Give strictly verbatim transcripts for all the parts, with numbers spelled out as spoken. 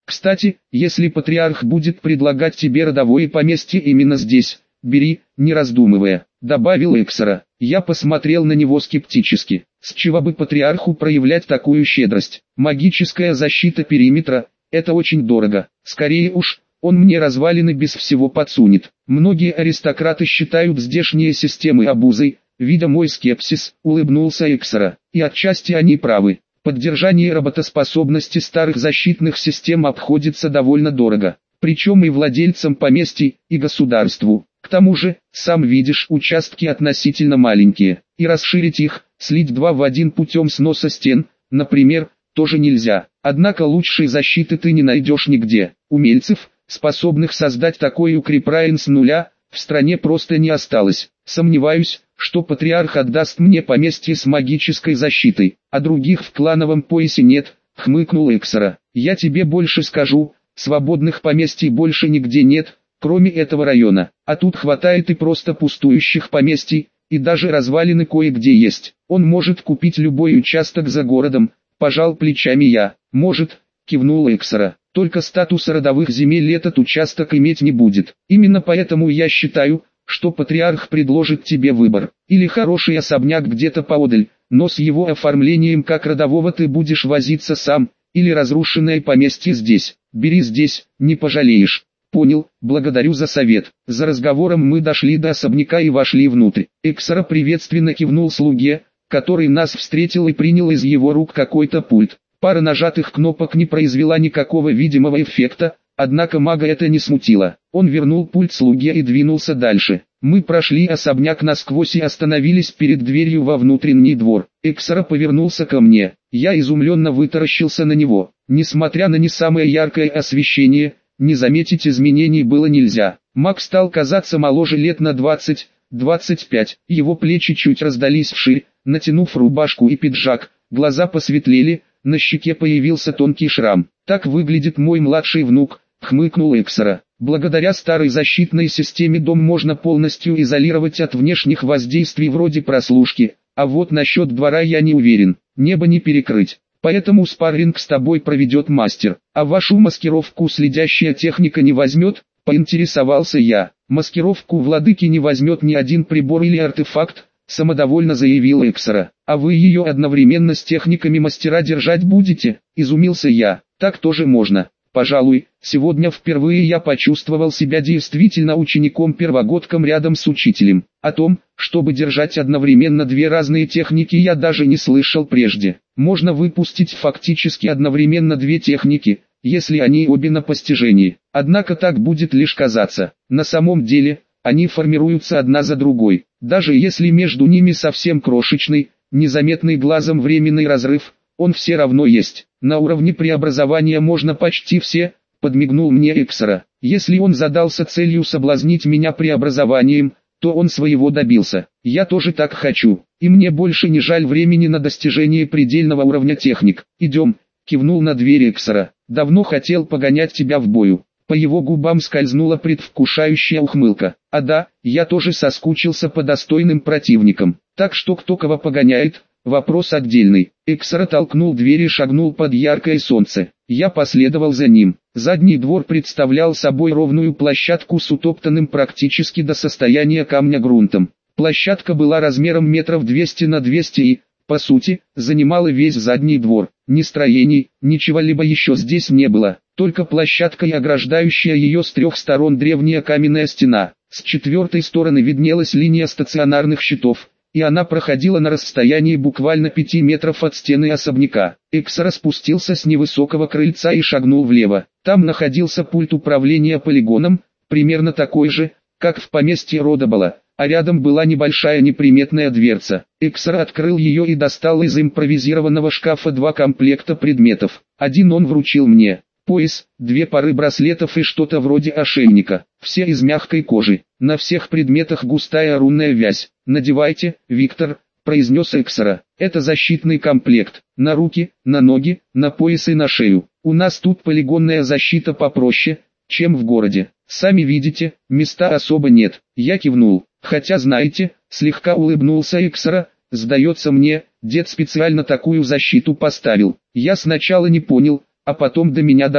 Кстати, если патриарх будет предлагать тебе родовое поместье именно здесь, бери, не раздумывая, добавил Эксара. Я посмотрел на него скептически. С чего бы патриарху проявлять такую щедрость? Магическая защита периметра – это очень дорого. Скорее уж, он мне развалины без всего подсунет. Многие аристократы считают здешние системы обузой. Видя мой скепсис, улыбнулся Эксара. И отчасти они правы. Поддержание работоспособности старых защитных систем обходится довольно дорого. Причем и владельцам поместий, и государству. К тому же, сам видишь, участки относительно маленькие, и расширить их, слить два в один путем сноса стен, например, тоже нельзя. Однако лучшей защиты ты не найдешь нигде. Умельцев, способных создать такой укрепрайен с нуля, в стране просто не осталось. Сомневаюсь, что патриарх отдаст мне поместье с магической защитой, а других в клановом поясе нет, хмыкнул Эксара. Я тебе больше скажу, свободных поместий больше нигде нет, кроме этого района, а тут хватает и просто пустующих поместий, и даже развалины кое-где есть. Он может купить любой участок за городом, пожал плечами я. Может, кивнул Эксара, только статуса родовых земель этот участок иметь не будет. Именно поэтому я считаю, что патриарх предложит тебе выбор. Или хороший особняк где-то поодаль, но с его оформлением как родового ты будешь возиться сам, или разрушенное поместье здесь. Бери здесь, не пожалеешь. Понял, благодарю за совет. За разговором мы дошли до особняка и вошли внутрь. Эксара приветственно кивнул слуге, который нас встретил и принял из его рук какой-то пульт. Пара нажатых кнопок не произвела никакого видимого эффекта, однако мага это не смутило. Он вернул пульт слуге и двинулся дальше. Мы прошли особняк насквозь и остановились перед дверью во внутренний двор. Эксара повернулся ко мне. Я изумленно вытаращился на него. Несмотря на не самое яркое освещение, не заметить изменений было нельзя. Маг стал казаться моложе лет на двадцать двадцать пять. Его плечи чуть раздались вширь, натянув рубашку и пиджак. Глаза посветлели, на щеке появился тонкий шрам. «Так выглядит мой младший внук», — хмыкнул Эксара. «Благодаря старой защитной системе дом можно полностью изолировать от внешних воздействий вроде прослушки, а вот насчет двора я не уверен, небо не перекрыть. Поэтому спарринг с тобой проведет мастер, а вашу маскировку следящая техника не возьмет», — поинтересовался я. «Маскировку владыки не возьмет ни один прибор или артефакт», — самодовольно заявил Эксара. «А вы ее одновременно с техниками мастера держать будете?» — изумился я. «Так тоже можно. Пожалуй, сегодня впервые я почувствовал себя действительно учеником-первогодком рядом с учителем. О том, чтобы держать одновременно две разные техники, я даже не слышал прежде. Можно выпустить фактически одновременно две техники, если они обе на постижении. Однако так будет лишь казаться. На самом деле, они формируются одна за другой. Даже если между ними совсем крошечный, незаметный глазом временный разрыв, он все равно есть. На уровне преобразования можно почти все, подмигнул мне Эксара. Если он задался целью соблазнить меня преобразованием, то он своего добился. Я тоже так хочу, и мне больше не жаль времени на достижение предельного уровня техник. Идем, кивнул на дверь Эксара. Давно хотел погонять тебя в бою. По его губам скользнула предвкушающая ухмылка. А да, я тоже соскучился по достойным противникам. Так что кто кого погоняет, вопрос отдельный. Эксара толкнул дверь и шагнул под яркое солнце. Я последовал за ним. Задний двор представлял собой ровную площадку с утоптанным практически до состояния камня грунтом. Площадка была размером метров двести на двести и, по сути, занимала весь задний двор. Ни строений, ничего-либо еще здесь не было. Только площадка и ограждающая ее с трех сторон древняя каменная стена. С четвертой стороны виднелась линия стационарных щитов, и она проходила на расстоянии буквально пяти метров от стены особняка. Эксара спустился с невысокого крыльца и шагнул влево. Там находился пульт управления полигоном, примерно такой же, как в поместье Родобала, а рядом была небольшая неприметная дверца. Эксара открыл ее и достал из импровизированного шкафа два комплекта предметов. Один он вручил мне. Пояс, две пары браслетов и что-то вроде ошейника, все из мягкой кожи. На всех предметах густая рунная вязь. «Надевайте, Виктор», — произнес Эксара. «Это защитный комплект. На руки, на ноги, на пояс и на шею. У нас тут полигонная защита попроще, чем в городе. Сами видите, места особо нет». Я кивнул. «Хотя знаете», — слегка улыбнулся Эксара, — «сдается мне, дед специально такую защиту поставил. Я сначала не понял, а потом до меня дошло.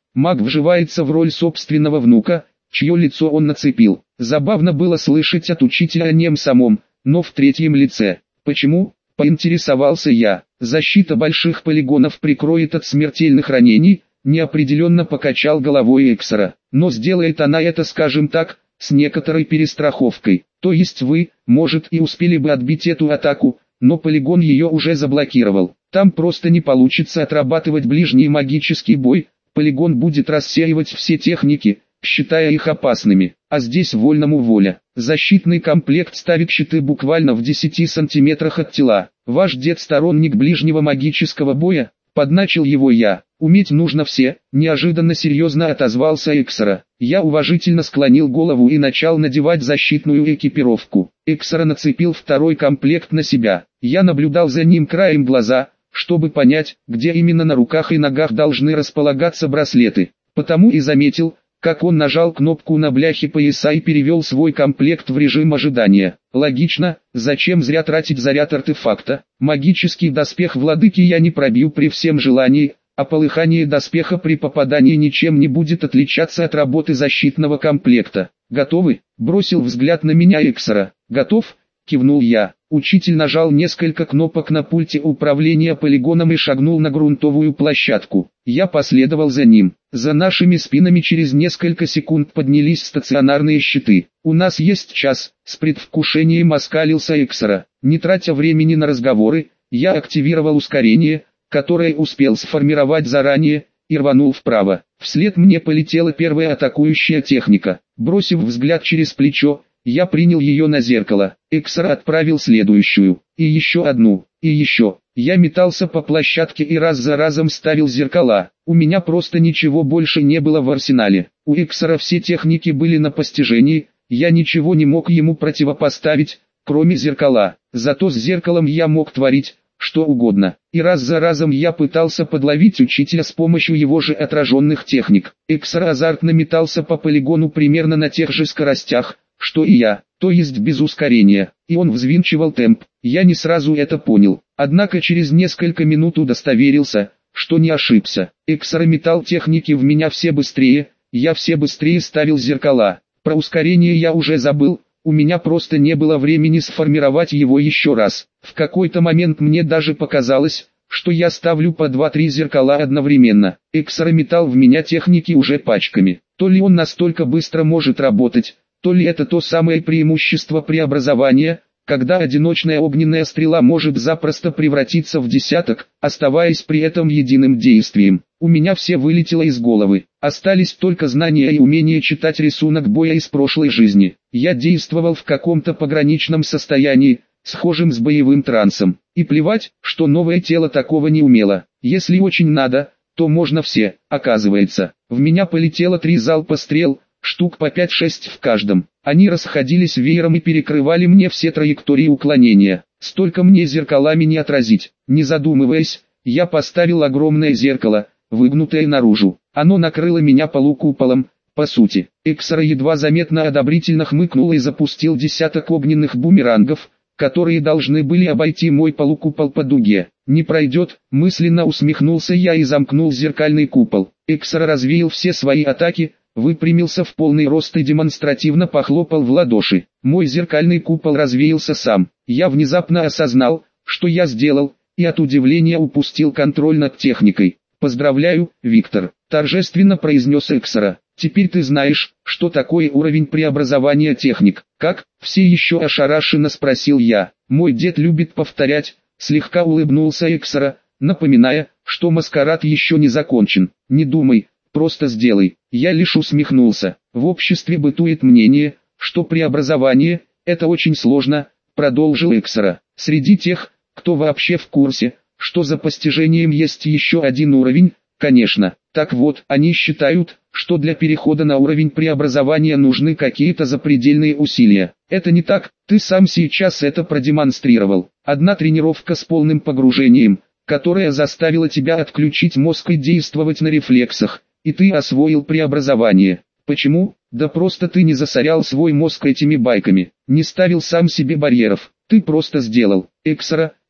Маг вживается в роль собственного внука, чье лицо он нацепил. Забавно было слышать от учителя о нем самом, но в третьем лице. Почему? Поинтересовался я. Защита больших полигонов прикроет от смертельных ранений, неопределенно покачал головой Эксара. Но сделает она это, скажем так, с некоторой перестраховкой. То есть вы, может, и успели бы отбить эту атаку, но полигон ее уже заблокировал. Там просто не получится отрабатывать ближний магический бой, полигон будет рассеивать все техники, считая их опасными, а здесь вольному воля. Защитный комплект ставит щиты буквально в десяти сантиметрах от тела. Ваш дед сторонник ближнего магического боя, подначил его я. Уметь нужно все, неожиданно серьезно отозвался Эксара. Я уважительно склонил голову и начал надевать защитную экипировку. Эксара нацепил второй комплект на себя. Я наблюдал за ним краем глаза, чтобы понять, где именно на руках и ногах должны располагаться браслеты. Потому и заметил, как он нажал кнопку на бляхе пояса и перевел свой комплект в режим ожидания. Логично, зачем зря тратить заряд артефакта? Магический доспех владыки я не пробью при всем желании, а полыхание доспеха при попадании ничем не будет отличаться от работы защитного комплекта. «Готовы?» – бросил взгляд на меня Эксара. «Готов?» – кивнул я. Учитель нажал несколько кнопок на пульте управления полигоном и шагнул на грунтовую площадку. Я последовал за ним. За нашими спинами через несколько секунд поднялись стационарные щиты. «У нас есть час», — с предвкушением оскалился Эксара. Не тратя времени на разговоры, я активировал ускорение, которое успел сформировать заранее, и рванул вправо. Вслед мне полетела первая атакующая техника. Бросив взгляд через плечо, я принял ее на зеркало. Эксара отправил следующую, и еще одну, и еще. Я метался по площадке и раз за разом ставил зеркала. У меня просто ничего больше не было в арсенале. У Эксара все техники были на постижении, я ничего не мог ему противопоставить, кроме зеркала. Зато с зеркалом я мог творить что угодно. И раз за разом я пытался подловить учителя с помощью его же отраженных техник. Эксара азартно метался по полигону примерно на тех же скоростях, что и я, то есть без ускорения, и он взвинчивал темп. Я не сразу это понял, однако через несколько минут удостоверился, что не ошибся. Эксара метал техники в меня все быстрее, я все быстрее ставил зеркала. Про ускорение я уже забыл, у меня просто не было времени сформировать его еще раз. В какой-то момент мне даже показалось, что я ставлю по два-три зеркала одновременно. Эксара метал в меня техники уже пачками. То ли он настолько быстро может работать, то ли это то самое преимущество преобразования, когда одиночная огненная стрела может запросто превратиться в десяток, оставаясь при этом единым действием. У меня все вылетело из головы, остались только знания и умение читать рисунок боя из прошлой жизни. Я действовал в каком-то пограничном состоянии, схожим с боевым трансом. И плевать, что новое тело такого не умело. Если очень надо, то можно все, оказывается. В меня полетело три залпа стрел, штук по пять-шесть в каждом. Они расходились веером и перекрывали мне все траектории уклонения. Столько мне зеркалами не отразить. Не задумываясь, я поставил огромное зеркало, выгнутое наружу. Оно накрыло меня полукуполом, по сути. Эксара едва заметно одобрительно хмыкнул и запустил десяток огненных бумерангов, которые должны были обойти мой полукупол по дуге. «Не пройдет», мысленно усмехнулся я и замкнул зеркальный купол. Эксара развеял все свои атаки, выпрямился в полный рост и демонстративно похлопал в ладоши. Мой зеркальный купол развеялся сам. Я внезапно осознал, что я сделал, и от удивления упустил контроль над техникой. «Поздравляю, Виктор», — торжественно произнес Эксара. «Теперь ты знаешь, что такое уровень преобразования техник». «Как?» — все еще ошарашенно спросил я. «Мой дед любит повторять», — слегка улыбнулся Эксара, напоминая, что маскарад еще не закончен. «Не думай, просто сделай». Я лишь усмехнулся. В обществе бытует мнение, что преобразование – это очень сложно, продолжил Эксара. Среди тех, кто вообще в курсе, что за постижением есть еще один уровень, конечно. Так вот, они считают, что для перехода на уровень преобразования нужны какие-то запредельные усилия. Это не так, ты сам сейчас это продемонстрировал. Одна тренировка с полным погружением, которая заставила тебя отключить мозг и действовать на рефлексах. И ты освоил преобразование. Почему? Да просто ты не засорял свой мозг этими байками, не ставил сам себе барьеров. Ты просто сделал. Эксара,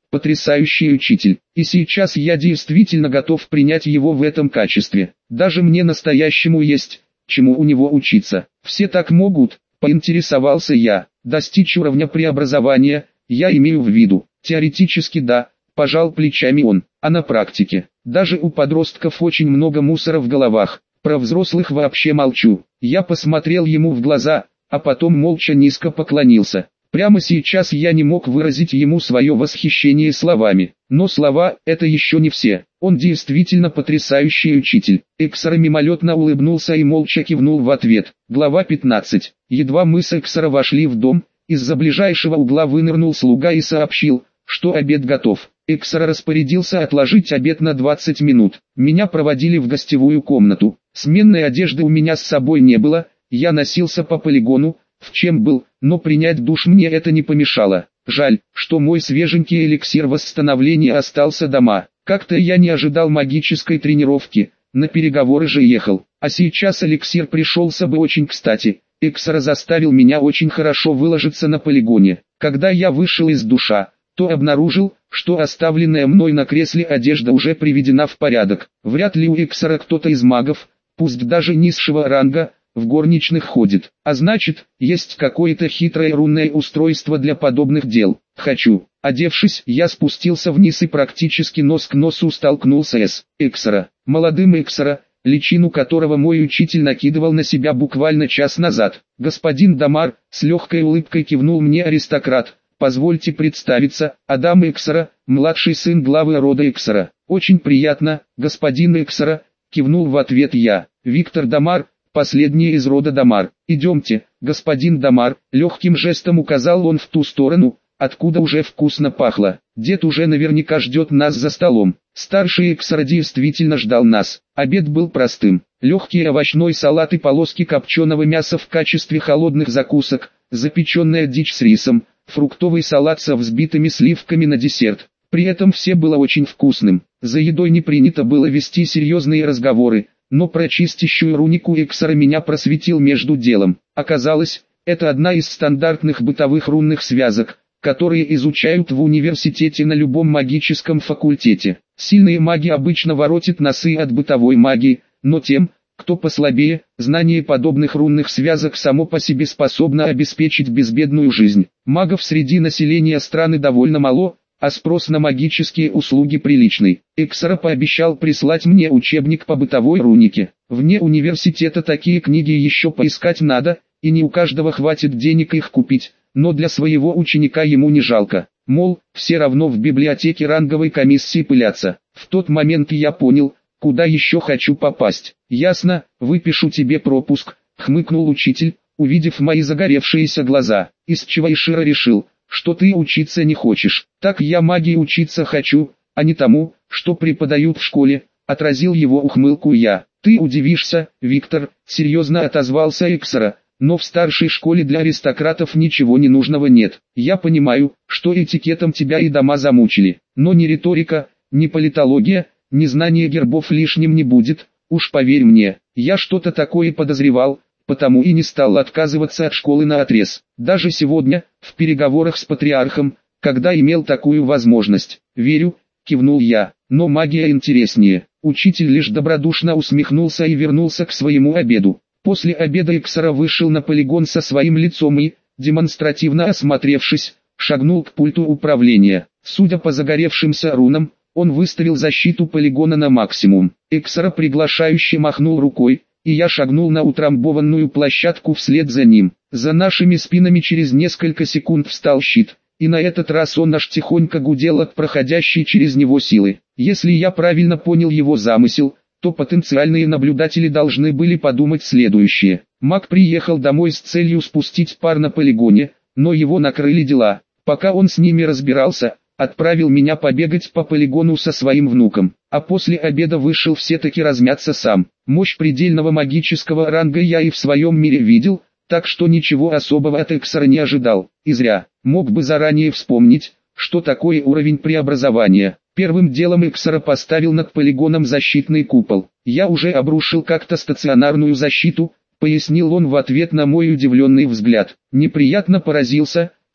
потрясающий учитель. И сейчас я действительно готов принять его в этом качестве. Даже мне настоящему есть, чему у него учиться. Все так могут, поинтересовался я. Достичь уровня преобразования, я имею в виду. Теоретически да, пожал плечами он. А на практике? Даже у подростков очень много мусора в головах. Про взрослых вообще молчу. Я посмотрел ему в глаза, а потом молча низко поклонился. Прямо сейчас я не мог выразить ему свое восхищение словами. Но слова – это еще не все. Он действительно потрясающий учитель. Эксара мимолетно улыбнулся и молча кивнул в ответ. Глава пятнадцать. Едва мы с Эксара вошли в дом, из-за ближайшего угла вынырнул слуга и сообщил, что обед готов. Эксара распорядился отложить обед на двадцать минут. Меня проводили в гостевую комнату. Сменной одежды у меня с собой не было, я носился по полигону, в чем был, но принять душ мне это не помешало. Жаль, что мой свеженький эликсир восстановления остался дома. Как-то я не ожидал магической тренировки, на переговоры же ехал. А сейчас эликсир пришелся бы очень кстати. Эксара заставил меня очень хорошо выложиться на полигоне. Когда я вышел из душа, то обнаружил, что оставленная мной на кресле одежда уже приведена в порядок. Вряд ли у Эксара кто-то из магов, пусть даже низшего ранга, в горничных ходит. А значит, есть какое-то хитрое рунное устройство для подобных дел. Хочу. Одевшись, я спустился вниз и практически нос к носу столкнулся с Эксара. Молодым Эксара, личину которого мой учитель накидывал на себя буквально час назад. Господин Дамар, с легкой улыбкой кивнул мне аристократ. Позвольте представиться, Адам Эксара, младший сын главы рода Эксара. Очень приятно, господин Эксара, кивнул в ответ я. Виктор Дамар, последний из рода Дамар. Идемте, господин Дамар, легким жестом указал он в ту сторону, откуда уже вкусно пахло. Дед уже наверняка ждет нас за столом. Старший Эксара действительно ждал нас. Обед был простым. Легкий овощной салат и полоски копченого мяса в качестве холодных закусок, запеченная дичь с рисом, фруктовый салат со взбитыми сливками на десерт. При этом все было очень вкусным. За едой не принято было вести серьезные разговоры, но про чистящую рунику Эксара меня просветил между делом. Оказалось, это одна из стандартных бытовых рунных связок, которые изучают в университете на любом магическом факультете. Сильные маги обычно воротят носы от бытовой магии, но тем, кто послабее, знание подобных рунных связок само по себе способно обеспечить безбедную жизнь. Магов среди населения страны довольно мало, а спрос на магические услуги приличный. Эксара пообещал прислать мне учебник по бытовой рунике. Вне университета такие книги еще поискать надо, и не у каждого хватит денег их купить, но для своего ученика ему не жалко. Мол, все равно в библиотеке ранговой комиссии пылятся. В тот момент я понял, куда еще хочу попасть. Ясно, выпишу тебе пропуск, хмыкнул учитель, увидев мои загоревшиеся глаза. Из чего Ишира решил, что ты учиться не хочешь. Так я магии учиться хочу, а не тому, что преподают в школе, отразил его ухмылку я. Ты удивишься, Виктор, серьезно отозвался Эксара, но в старшей школе для аристократов ничего ненужного нет. Я понимаю, что этикетом тебя и дома замучили, но ни риторика, ни политология, ни знание гербов лишним не будет, уж поверь мне. Я что-то такое подозревал, потому и не стал отказываться от школы наотрез. Даже сегодня, в переговорах с патриархом, когда имел такую возможность. Верю, кивнул я, но магия интереснее. Учитель лишь добродушно усмехнулся и вернулся к своему обеду. После обеда Эксара вышел на полигон со своим лицом и, демонстративно осмотревшись, шагнул к пульту управления. Судя по загоревшимся рунам, он выставил защиту полигона на максимум. Эксара приглашающе махнул рукой, и я шагнул на утрамбованную площадку вслед за ним. За нашими спинами через несколько секунд встал щит, и на этот раз он аж тихонько гудел от проходящей через него силы. Если я правильно понял его замысел, то потенциальные наблюдатели должны были подумать следующее. Маг приехал домой с целью спустить пар на полигоне, но его накрыли дела. Пока он с ними разбирался, отправил меня побегать по полигону со своим внуком, а после обеда вышел все-таки размяться сам. Мощь предельного магического ранга я и в своем мире видел, так что ничего особого от Эксара не ожидал. И зря, мог бы заранее вспомнить, что такое уровень преобразования. Первым делом Эксара поставил над полигоном защитный купол. Я уже обрушил как-то стационарную защиту, пояснил он в ответ на мой удивленный взгляд. Неприятно поразился,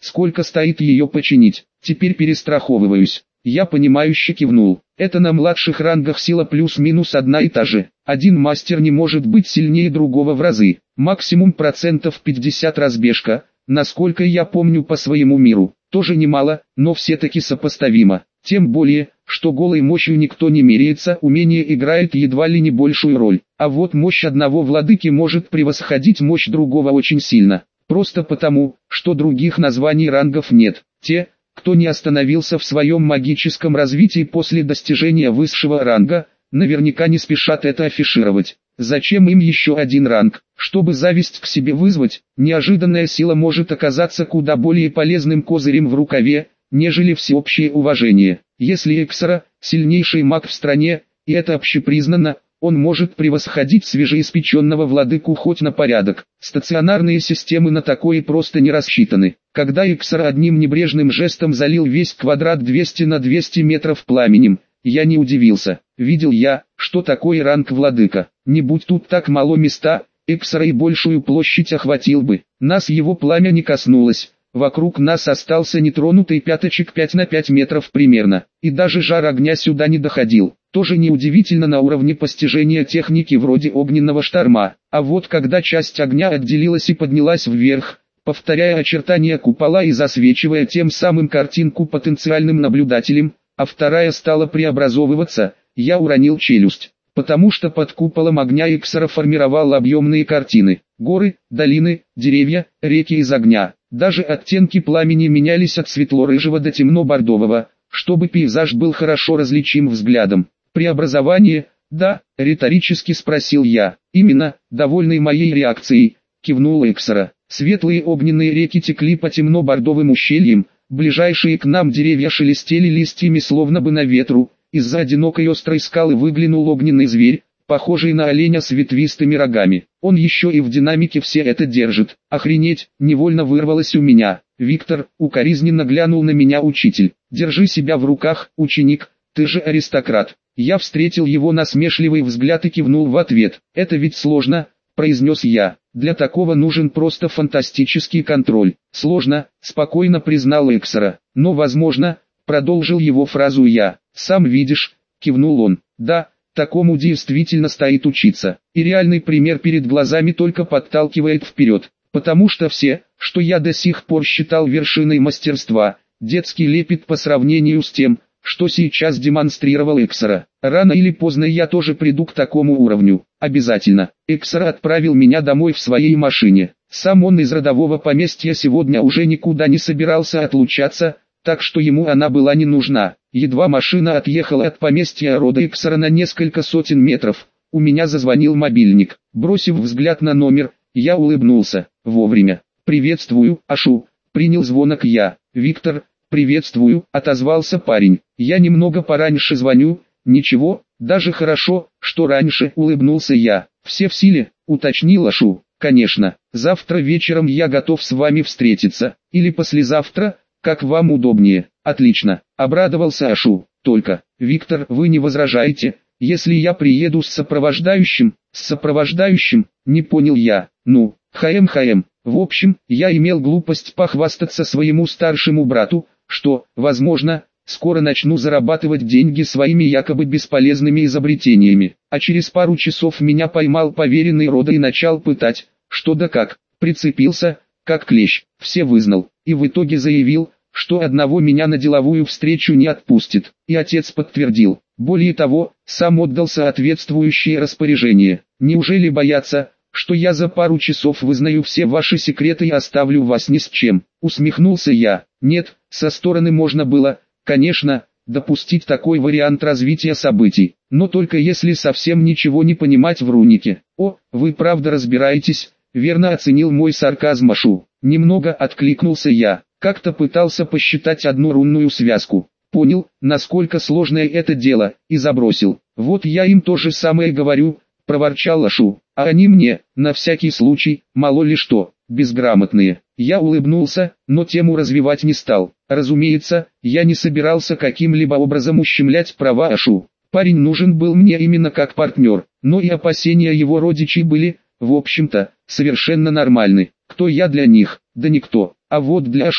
сколько стоит ее починить. Теперь перестраховываюсь. Я понимающе кивнул. Это на младших рангах сила плюс-минус одна и та же. Один мастер не может быть сильнее другого в разы. Максимум процентов пятьдесят разбежка, насколько я помню по своему миру. Тоже немало, но все-таки сопоставимо. Тем более, что голой мощью никто не меряется, умение играет едва ли не большую роль. А вот мощь одного владыки может превосходить мощь другого очень сильно. Просто потому, что других названий рангов нет. Те, кто не остановился в своем магическом развитии после достижения высшего ранга, наверняка не спешат это афишировать. Зачем им еще один ранг? Чтобы зависть к себе вызвать, неожиданная сила может оказаться куда более полезным козырем в рукаве, нежели всеобщее уважение. Если Эксара – сильнейший маг в стране, и это общепризнано, он может превосходить свежеиспеченного владыку хоть на порядок. Стационарные системы на такое просто не рассчитаны. Когда Эксара одним небрежным жестом залил весь квадрат двести на двести метров пламенем, я не удивился. Видел я, что такое ранг владыка. Не будь тут так мало места, Эксара и большую площадь охватил бы. Нас его пламя не коснулось. Вокруг нас остался нетронутый пятачек пять на пять метров примерно. И даже жар огня сюда не доходил. Тоже неудивительно на уровне постижения техники вроде огненного шторма. А вот когда часть огня отделилась и поднялась вверх, повторяя очертания купола и засвечивая тем самым картинку потенциальным наблюдателям, а вторая стала преобразовываться, я уронил челюсть. Потому что под куполом огня Эксара формировал объемные картины. Горы, долины, деревья, реки из огня. Даже оттенки пламени менялись от светло-рыжего до темно-бордового, чтобы пейзаж был хорошо различим взглядом. «Преобразование, да?» – риторически спросил я. «Именно, довольный моей реакцией», – кивнул Эксара. Светлые огненные реки текли по темно-бордовым ущельям, ближайшие к нам деревья шелестели листьями словно бы на ветру. Из-за одинокой острой скалы выглянул огненный зверь, похожий на оленя с ветвистыми рогами. Он еще и в динамике все это держит. Охренеть, невольно вырвалось у меня. «Виктор», укоризненно глянул на меня учитель. «Держи себя в руках, ученик, ты же аристократ». Я встретил его насмешливый взгляд и кивнул в ответ. «Это ведь сложно», — произнес я. «Для такого нужен просто фантастический контроль». «Сложно», — спокойно признал Эксара. «Но возможно», — продолжил его фразу я. «Сам видишь», — кивнул он. «Да, такому действительно стоит учиться. И реальный пример перед глазами только подталкивает вперед. Потому что все, что я до сих пор считал вершиной мастерства, детский лепет по сравнению с тем, что сейчас демонстрировал Эксара. Рано или поздно я тоже приду к такому уровню. Обязательно». Эксара отправил меня домой в своей машине. Сам он из родового поместья сегодня уже никуда не собирался отлучаться, так что ему она была не нужна. Едва машина отъехала от поместья рода Эксара на несколько сотен метров, у меня зазвонил мобильник. Бросив взгляд на номер, я улыбнулся. Вовремя. «Приветствую, Ашу», — принял звонок я. «Виктор, приветствую», — отозвался парень. «Я немного пораньше звоню». «Ничего, даже хорошо, что раньше», — улыбнулся я. «Все в силе», — уточнил Ашу. «Конечно, завтра вечером я готов с вами встретиться. Или послезавтра, как вам удобнее». «Отлично», — обрадовался Ашу. «Только, Виктор, вы не возражаете, если я приеду с сопровождающим?» «С сопровождающим?» — не понял я. «Ну, хм-хм. В общем, я имел глупость похвастаться своему старшему брату, что, возможно, скоро начну зарабатывать деньги своими якобы бесполезными изобретениями. А через пару часов меня поймал поверенный рода и начал пытать, что да как, прицепился, как клещ, все вызнал, и в итоге заявил, что одного меня на деловую встречу не отпустит. И отец подтвердил. Более того, сам отдал соответствующее распоряжение. Неужели боятся, что я за пару часов вызнаю все ваши секреты и оставлю вас ни с чем?» Усмехнулся я. Нет, со стороны можно было, конечно, допустить такой вариант развития событий, но только если совсем ничего не понимать в рунике. «О, вы правда разбираетесь», — верно оценил мой сарказм Ашу. Немного откликнулся я. Как-то пытался посчитать одну рунную связку. Понял, насколько сложное это дело, и забросил. «Вот я им то же самое говорю», — проворчал Ашу. «А они мне, на всякий случай, мало ли что, безграмотные». Я улыбнулся, но тему развивать не стал. Разумеется, я не собирался каким-либо образом ущемлять права Ашу. Парень нужен был мне именно как партнер, но и опасения его родичей были, в общем-то, совершенно нормальны. Кто я для них? Да никто. А вот для Ашу,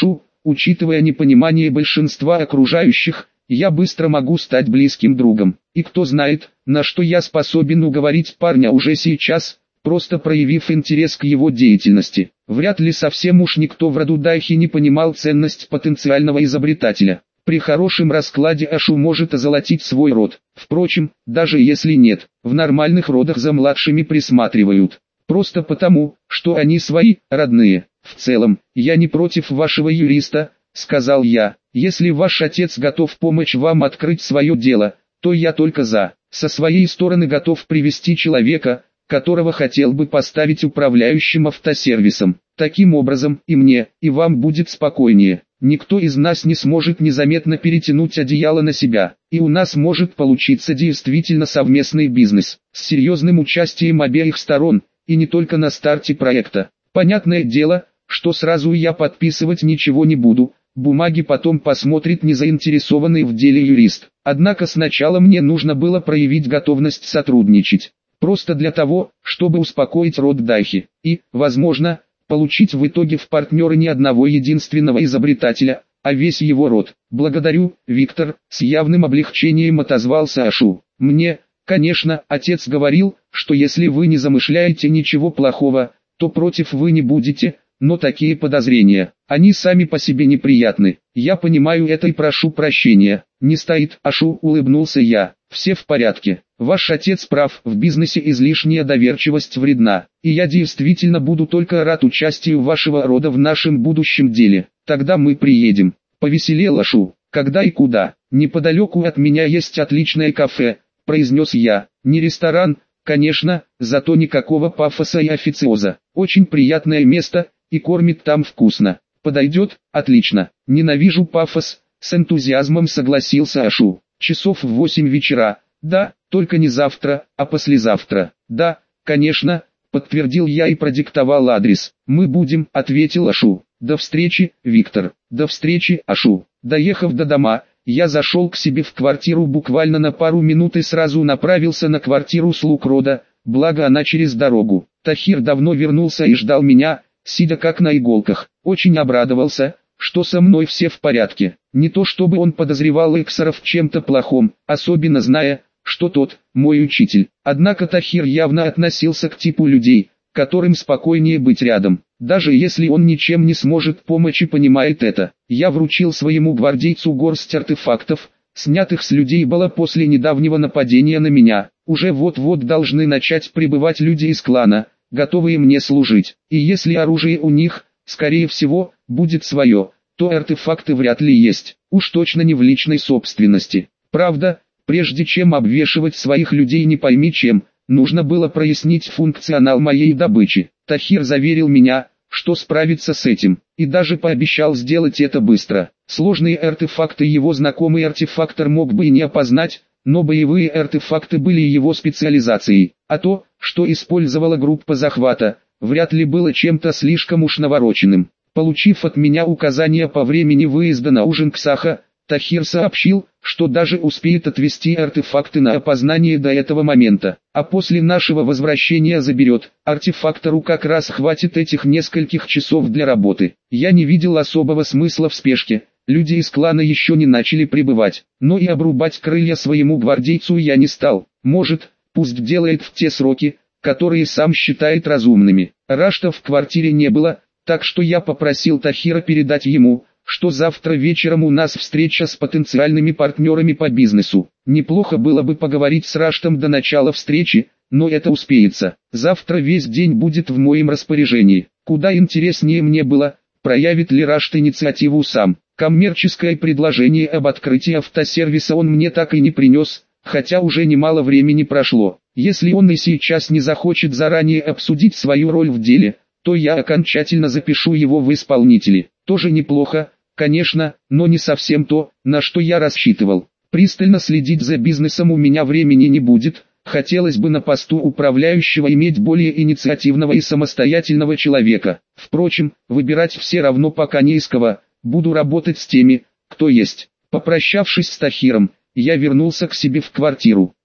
учитывая непонимание большинства окружающих, я быстро могу стать близким другом. И кто знает, на что я способен уговорить парня уже сейчас, просто проявив интерес к его деятельности. Вряд ли совсем уж никто в роду Дайхи не понимал ценность потенциального изобретателя. При хорошем раскладе Ашу может озолотить свой род. Впрочем, даже если нет, в нормальных родах за младшими присматривают. Просто потому, что они свои, родные. В целом, я не против вашего юриста, сказал я. Если ваш отец готов помочь вам открыть свое дело, то я только за. Со своей стороны готов привести человека, которого хотел бы поставить управляющим автосервисом. Таким образом, и мне, и вам будет спокойнее. Никто из нас не сможет незаметно перетянуть одеяло на себя, и у нас может получиться действительно совместный бизнес, с серьезным участием обеих сторон, и не только на старте проекта. Понятное дело, что сразу я подписывать ничего не буду, бумаги потом посмотрит незаинтересованный в деле юрист. Однако сначала мне нужно было проявить готовность сотрудничать, просто для того, чтобы успокоить род Дайхи, и, возможно, получить в итоге в партнеры не одного единственного изобретателя, а весь его род. Благодарю, Виктор, с явным облегчением отозвался Ашу. Мне, конечно, отец говорил, что если вы не замышляете ничего плохого, то против вы не будете, но такие подозрения, они сами по себе неприятны. Я понимаю это и прошу прощения. Не стоит, Ашу, улыбнулся я. Все в порядке. Ваш отец прав, в бизнесе излишняя доверчивость вредна, и я действительно буду только рад участию вашего рода в нашем будущем деле. Тогда мы приедем. Повеселел Ашу. Когда и куда? Неподалеку от меня есть отличное кафе, произнес я. Не ресторан, конечно, зато никакого пафоса и официоза. Очень приятное место, и кормит там вкусно. Подойдет? Отлично. Ненавижу пафос, с энтузиазмом согласился Ашу. Часов в восемь вечера. Да, только не завтра, а послезавтра. Да, конечно, подтвердил я и продиктовал адрес. Мы будем, ответил Ашу. До встречи, Виктор. До встречи, Ашу. Доехав до дома, я зашел к себе в квартиру буквально на пару минут и сразу направился на квартиру слуг рода, благо она через дорогу. Тахир давно вернулся и ждал меня, сидя как на иголках. Очень обрадовался, что со мной все в порядке. Не то чтобы он подозревал Эксера в чем-то плохом, особенно зная, что тот, мой учитель. Однако Тахир явно относился к типу людей, которым спокойнее быть рядом, даже если он ничем не сможет помочь и понимает это. Я вручил своему гвардейцу горсть артефактов, снятых с людей было после недавнего нападения на меня. Уже вот-вот должны начать прибывать люди из клана, готовые мне служить. И если оружие у них, скорее всего, будет свое, то артефакты вряд ли есть, уж точно не в личной собственности. Правда, прежде чем обвешивать своих людей не пойми чем, нужно было прояснить функционал моей добычи. Тахир заверил меня, что справится с этим, и даже пообещал сделать это быстро. Сложные артефакты его знакомый артефактор мог бы и не опознать, но боевые артефакты были его специализацией, а то, что использовала группа захвата, вряд ли было чем-то слишком уж навороченным. Получив от меня указания по времени выезда на ужин к Саха, Тахир сообщил, что даже успеет отвезти артефакты на опознание до этого момента, а после нашего возвращения заберет. Артефактору как раз хватит этих нескольких часов для работы. Я не видел особого смысла в спешке, люди из клана еще не начали прибывать, но и обрубать крылья своему гвардейцу я не стал. Может, пусть делает в те сроки, которые сам считает разумными. Рашта в квартире не было, так что я попросил Тахира передать ему, что завтра вечером у нас встреча с потенциальными партнерами по бизнесу. Неплохо было бы поговорить с Раштом до начала встречи, но это успеется. Завтра весь день будет в моем распоряжении. Куда интереснее мне было, проявит ли Рашт инициативу сам. Коммерческое предложение об открытии автосервиса он мне так и не принес, хотя уже немало времени прошло. Если он и сейчас не захочет заранее обсудить свою роль в деле, то я окончательно запишу его в исполнители. Тоже неплохо, конечно, но не совсем то, на что я рассчитывал. Пристально следить за бизнесом у меня времени не будет, хотелось бы на посту управляющего иметь более инициативного и самостоятельного человека. Впрочем, выбирать все равно пока не из кого, буду работать с теми, кто есть. Попрощавшись с Тахиром, я вернулся к себе в квартиру.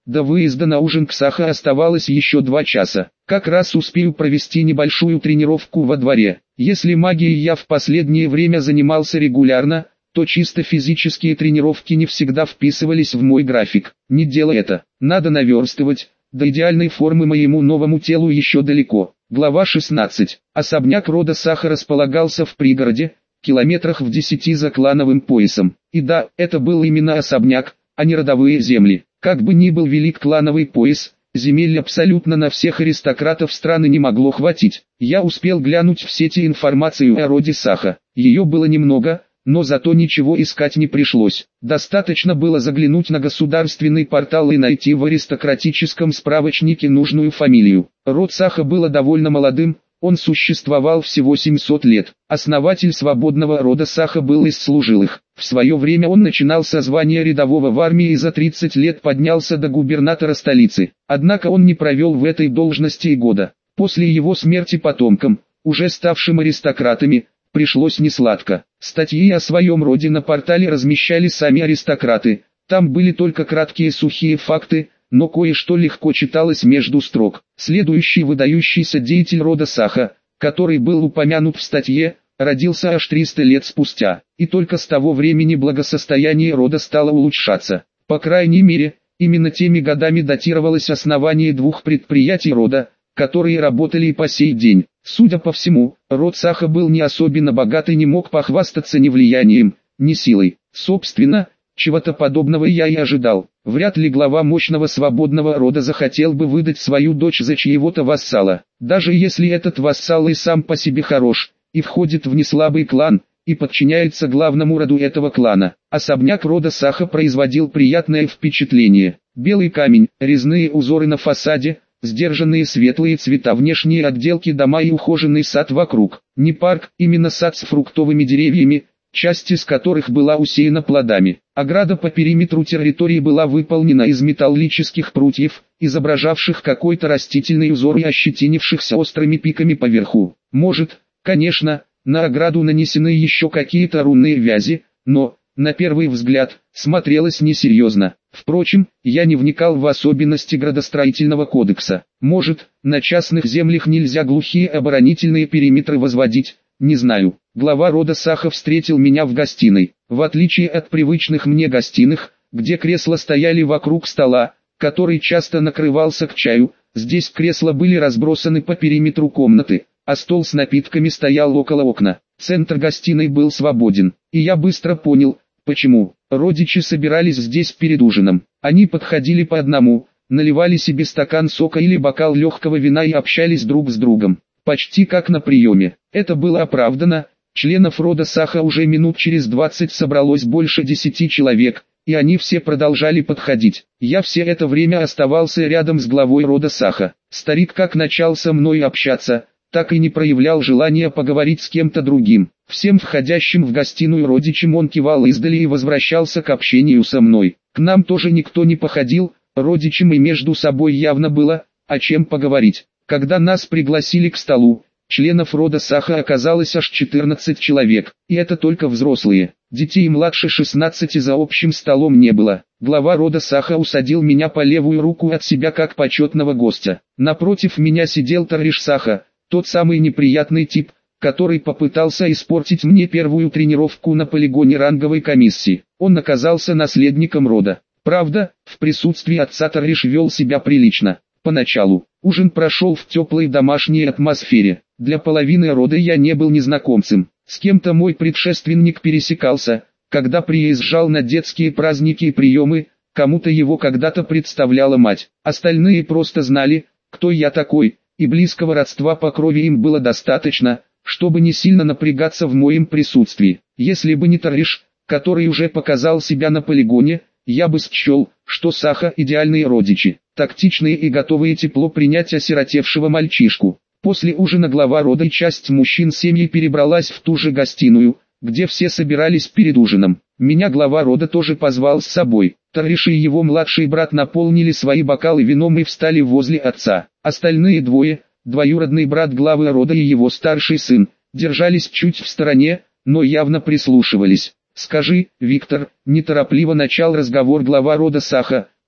До выезда на ужин к Саха оставалось еще два часа. Как раз успею провести небольшую тренировку во дворе. Если магией я в последнее время занимался регулярно, то чисто физические тренировки не всегда вписывались в мой график. Не делай это, надо наверстывать, до идеальной формы моему новому телу еще далеко. Глава шестнадцать. Особняк рода Саха располагался в пригороде, километрах в десяти за клановым поясом. И да, это был именно особняк, а не родовые земли. Как бы ни был велик клановый пояс, земель абсолютно на всех аристократов страны не могло хватить. Я успел глянуть в сети информацию о роде Саха. Ее было немного, но зато ничего искать не пришлось. Достаточно было заглянуть на государственный портал и найти в аристократическом справочнике нужную фамилию. Род Саха был довольно молодым, он существовал всего семьсот лет. Основатель свободного рода Саха был из служилых. В свое время он начинал со звания рядового в армии и за тридцать лет поднялся до губернатора столицы. Однако он не провел в этой должности и года. После его смерти потомкам, уже ставшим аристократами, пришлось несладко. Статьи о своем роде на портале размещали сами аристократы. Там были только краткие сухие факты, но кое-что легко читалось между строк. Следующий выдающийся деятель рода Саха, который был упомянут в статье, родился аж триста лет спустя. И только с того времени благосостояние рода стало улучшаться. По крайней мере, именно теми годами датировалось основание двух предприятий рода, которые работали и по сей день. Судя по всему, род Саха был не особенно богат и не мог похвастаться ни влиянием, ни силой. Собственно, чего-то подобного я и ожидал. Вряд ли глава мощного свободного рода захотел бы выдать свою дочь за чьего-то вассала. Даже если этот вассал и сам по себе хорош, и входит в неслабый клан, и подчиняется главному роду этого клана. Особняк рода Саха производил приятное впечатление. Белый камень, резные узоры на фасаде, сдержанные светлые цвета внешние отделки дома и ухоженный сад вокруг. Не парк, именно сад с фруктовыми деревьями, часть из которых была усеяна плодами. Ограда по периметру территории была выполнена из металлических прутьев, изображавших какой-то растительный узор и ощетинившихся острыми пиками поверху. Может, конечно, на ограду нанесены еще какие-то рунные вязи, но, на первый взгляд, смотрелось несерьезно. Впрочем, я не вникал в особенности градостроительного кодекса. Может, на частных землях нельзя глухие оборонительные периметры возводить, не знаю. Глава рода Саха встретил меня в гостиной. В отличие от привычных мне гостиных, где кресла стояли вокруг стола, который часто накрывался к чаю, здесь кресла были разбросаны по периметру комнаты, а стол с напитками стоял около окна. Центр гостиной был свободен, и я быстро понял, почему. Родичи собирались здесь перед ужином. Они подходили по одному, наливали себе стакан сока или бокал легкого вина и общались друг с другом. Почти как на приеме. Это было оправдано. Членов рода Саха уже минут через двадцать собралось больше десяти человек, и они все продолжали подходить. Я все это время оставался рядом с главой рода Саха. Старик как начал со мной общаться, так и не проявлял желания поговорить с кем-то другим. Всем входящим в гостиную родичам он кивал издали и возвращался к общению со мной. К нам тоже никто не походил, родичам и между собой явно было о чем поговорить. Когда нас пригласили к столу, членов рода Саха оказалось аж четырнадцать человек, и это только взрослые. Детей младше шестнадцати за общим столом не было. Глава рода Саха усадил меня по левую руку от себя как почетного гостя. Напротив меня сидел Тарриш Саха, тот самый неприятный тип, который попытался испортить мне первую тренировку на полигоне ранговой комиссии. Он оказался наследником рода. Правда, в присутствии отца Тарриш вел себя прилично. Поначалу, ужин прошел в теплой домашней атмосфере. Для половины рода я не был незнакомцем. С кем-то мой предшественник пересекался, когда приезжал на детские праздники и приемы, кому-то его когда-то представляла мать. Остальные просто знали, кто я такой, и близкого родства по крови им было достаточно, чтобы не сильно напрягаться в моем присутствии. Если бы не Тарриш, который уже показал себя на полигоне, я бы счел, что Саха идеальные родичи, тактичные и готовые тепло принять осиротевшего мальчишку. После ужина глава рода и часть мужчин семьи перебралась в ту же гостиную, где все собирались перед ужином. Меня глава рода тоже позвал с собой. Тарриш и его младший брат наполнили свои бокалы вином и встали возле отца. Остальные двое, двоюродный брат главы рода и его старший сын, держались чуть в стороне, но явно прислушивались. «Скажи, Виктор», — неторопливо начал разговор глава рода Саха,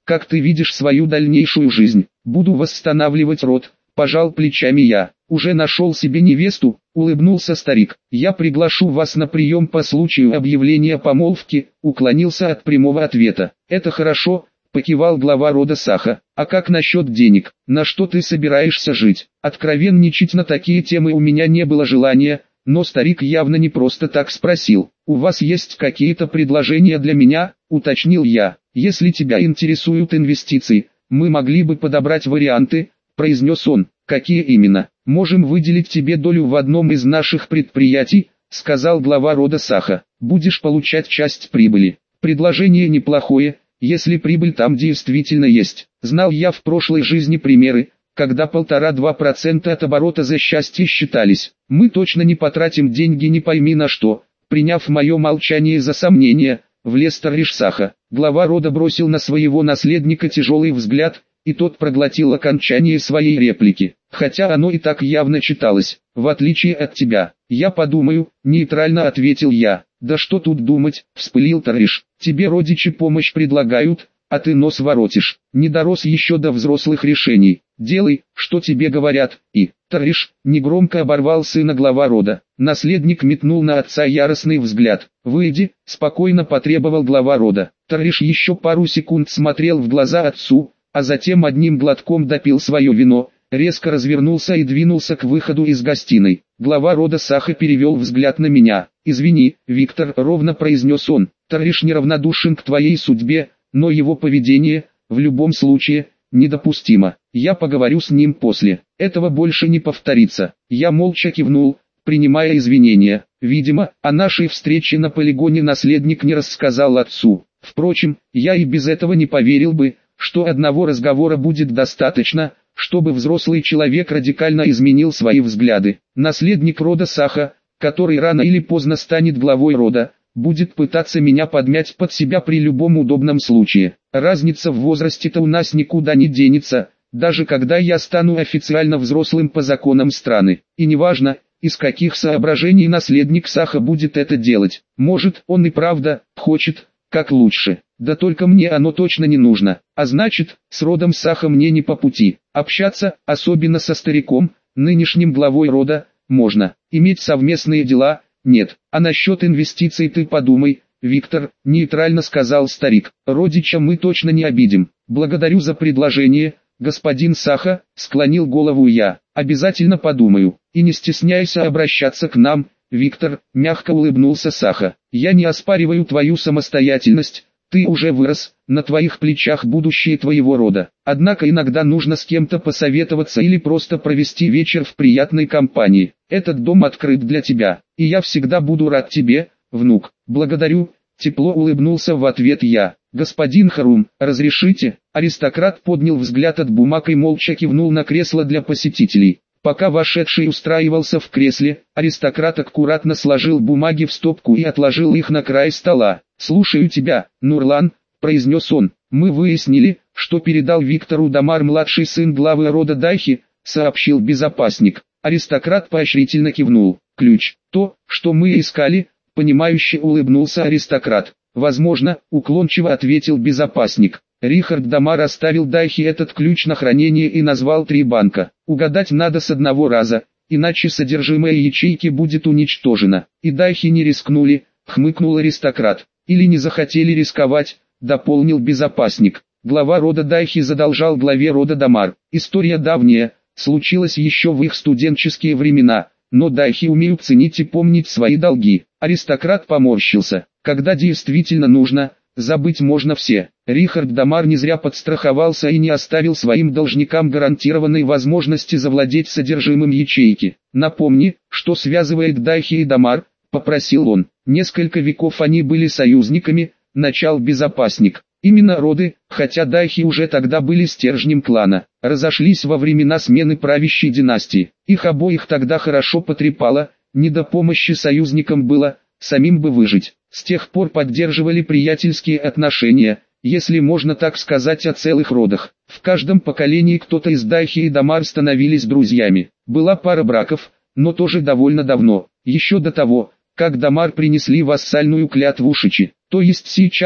как ты видишь свою дальнейшую жизнь? Буду восстанавливать род, пожал плечами я. Уже нашел себе невесту, улыбнулся старик. Я приглашу вас на прием по случаю объявления помолвки, уклонился от прямого ответа. Это хорошо, покивал глава рода Саха. А как насчет денег? На что ты собираешься жить? Откровенничать на такие темы у меня не было желания, но старик явно не просто так спросил. У вас есть какие-то предложения для меня? Уточнил я. Если тебя интересуют инвестиции, мы могли бы подобрать варианты, произнес он. Какие именно? Можем выделить тебе долю в одном из наших предприятий, сказал глава рода Саха. Будешь получать часть прибыли. Предложение неплохое, если прибыль там действительно есть. Знал я в прошлой жизни примеры, когда полтора-два процента от оборота за счастье считались. Мы точно не потратим деньги не пойми на что. Приняв мое молчание за сомнение, влез Тариш Саха. Глава рода бросил на своего наследника тяжелый взгляд, и тот проглотил окончание своей реплики. Хотя оно и так явно читалось. В отличие от тебя, я подумаю, нейтрально ответил я. Да что тут думать, вспылил Тариш. Тебе родичи помощь предлагают, а ты нос воротишь. Не дорос еще до взрослых решений. Делай, что тебе говорят. И Тариш негромко оборвал сына глава рода. Наследник метнул на отца яростный взгляд. Выйди, спокойно потребовал глава рода. Тариш еще пару секунд смотрел в глаза отцу, а затем одним глотком допил свое вино, резко развернулся и двинулся к выходу из гостиной. Глава рода Саха перевел взгляд на меня. «Извини, Виктор», — ровно произнес он, — «Тариш неравнодушен к твоей судьбе, но его поведение, в любом случае, недопустимо. Я поговорю с ним после. Этого больше не повторится». Я молча кивнул, принимая извинения. Видимо, о нашей встрече на полигоне наследник не рассказал отцу. Впрочем, я и без этого не поверил бы, что одного разговора будет достаточно, чтобы взрослый человек радикально изменил свои взгляды. Наследник рода Саха, который рано или поздно станет главой рода, будет пытаться меня подмять под себя при любом удобном случае. Разница в возрасте-то у нас никуда не денется, даже когда я стану официально взрослым по законам страны. И неважно, из каких соображений наследник Саха будет это делать. Может, он и правда хочет, как лучше. Да только мне оно точно не нужно. А значит, с родом Саха мне не по пути. Общаться, особенно со стариком, нынешним главой рода, можно. Иметь совместные дела – нет. А насчет инвестиций ты подумай, Виктор, нейтрально сказал старик. Родича мы точно не обидим. Благодарю за предложение, господин Саха, склонил голову я. Обязательно подумаю. И не стесняйся обращаться к нам, Виктор, мягко улыбнулся Саха. Я не оспариваю твою самостоятельность. Ты уже вырос, на твоих плечах будущее твоего рода. Однако иногда нужно с кем-то посоветоваться или просто провести вечер в приятной компании. Этот дом открыт для тебя, и я всегда буду рад тебе, внук. Благодарю, тепло улыбнулся в ответ я. Господин Харум, разрешите? Аристократ поднял взгляд от бумаг и молча кивнул на кресло для посетителей. Пока вошедший устраивался в кресле, аристократ аккуратно сложил бумаги в стопку и отложил их на край стола. «Слушаю тебя, Нурлан», — произнес он. «Мы выяснили, что передал Виктору Дамар младший сын главы рода Дайхи», — сообщил безопасник. Аристократ поощрительно кивнул. «Ключ, то, что мы искали», — понимающе улыбнулся аристократ. «Возможно», — уклончиво ответил безопасник. Рихард Дамар оставил Дайхи этот ключ на хранение и назвал три банка. Угадать надо с одного раза, иначе содержимое ячейки будет уничтожено. И Дайхи не рискнули, хмыкнул аристократ. Или не захотели рисковать, дополнил безопасник. Глава рода Дайхи задолжал главе рода Дамар. История давняя, случилась еще в их студенческие времена, но Дайхи умеют ценить и помнить свои долги. Аристократ поморщился. Когда действительно нужно, забыть можно все. Рихард Дамар не зря подстраховался и не оставил своим должникам гарантированной возможности завладеть содержимым ячейки. «Напомни, что связывает Дайхи и Дамар», — попросил он. «Несколько веков они были союзниками», — начал безопасник. Именно роды, хотя Дайхи уже тогда были стержнем клана, разошлись во времена смены правящей династии. Их обоих тогда хорошо потрепало, не до помощи союзникам было, самим бы выжить. С тех пор поддерживали приятельские отношения, если можно так сказать о целых родах. В каждом поколении кто-то из Дайхи и Дамар становились друзьями. Была пара браков, но тоже довольно давно, еще до того, как Дамар принесли вассальную клятву Шичи. То есть сейчас,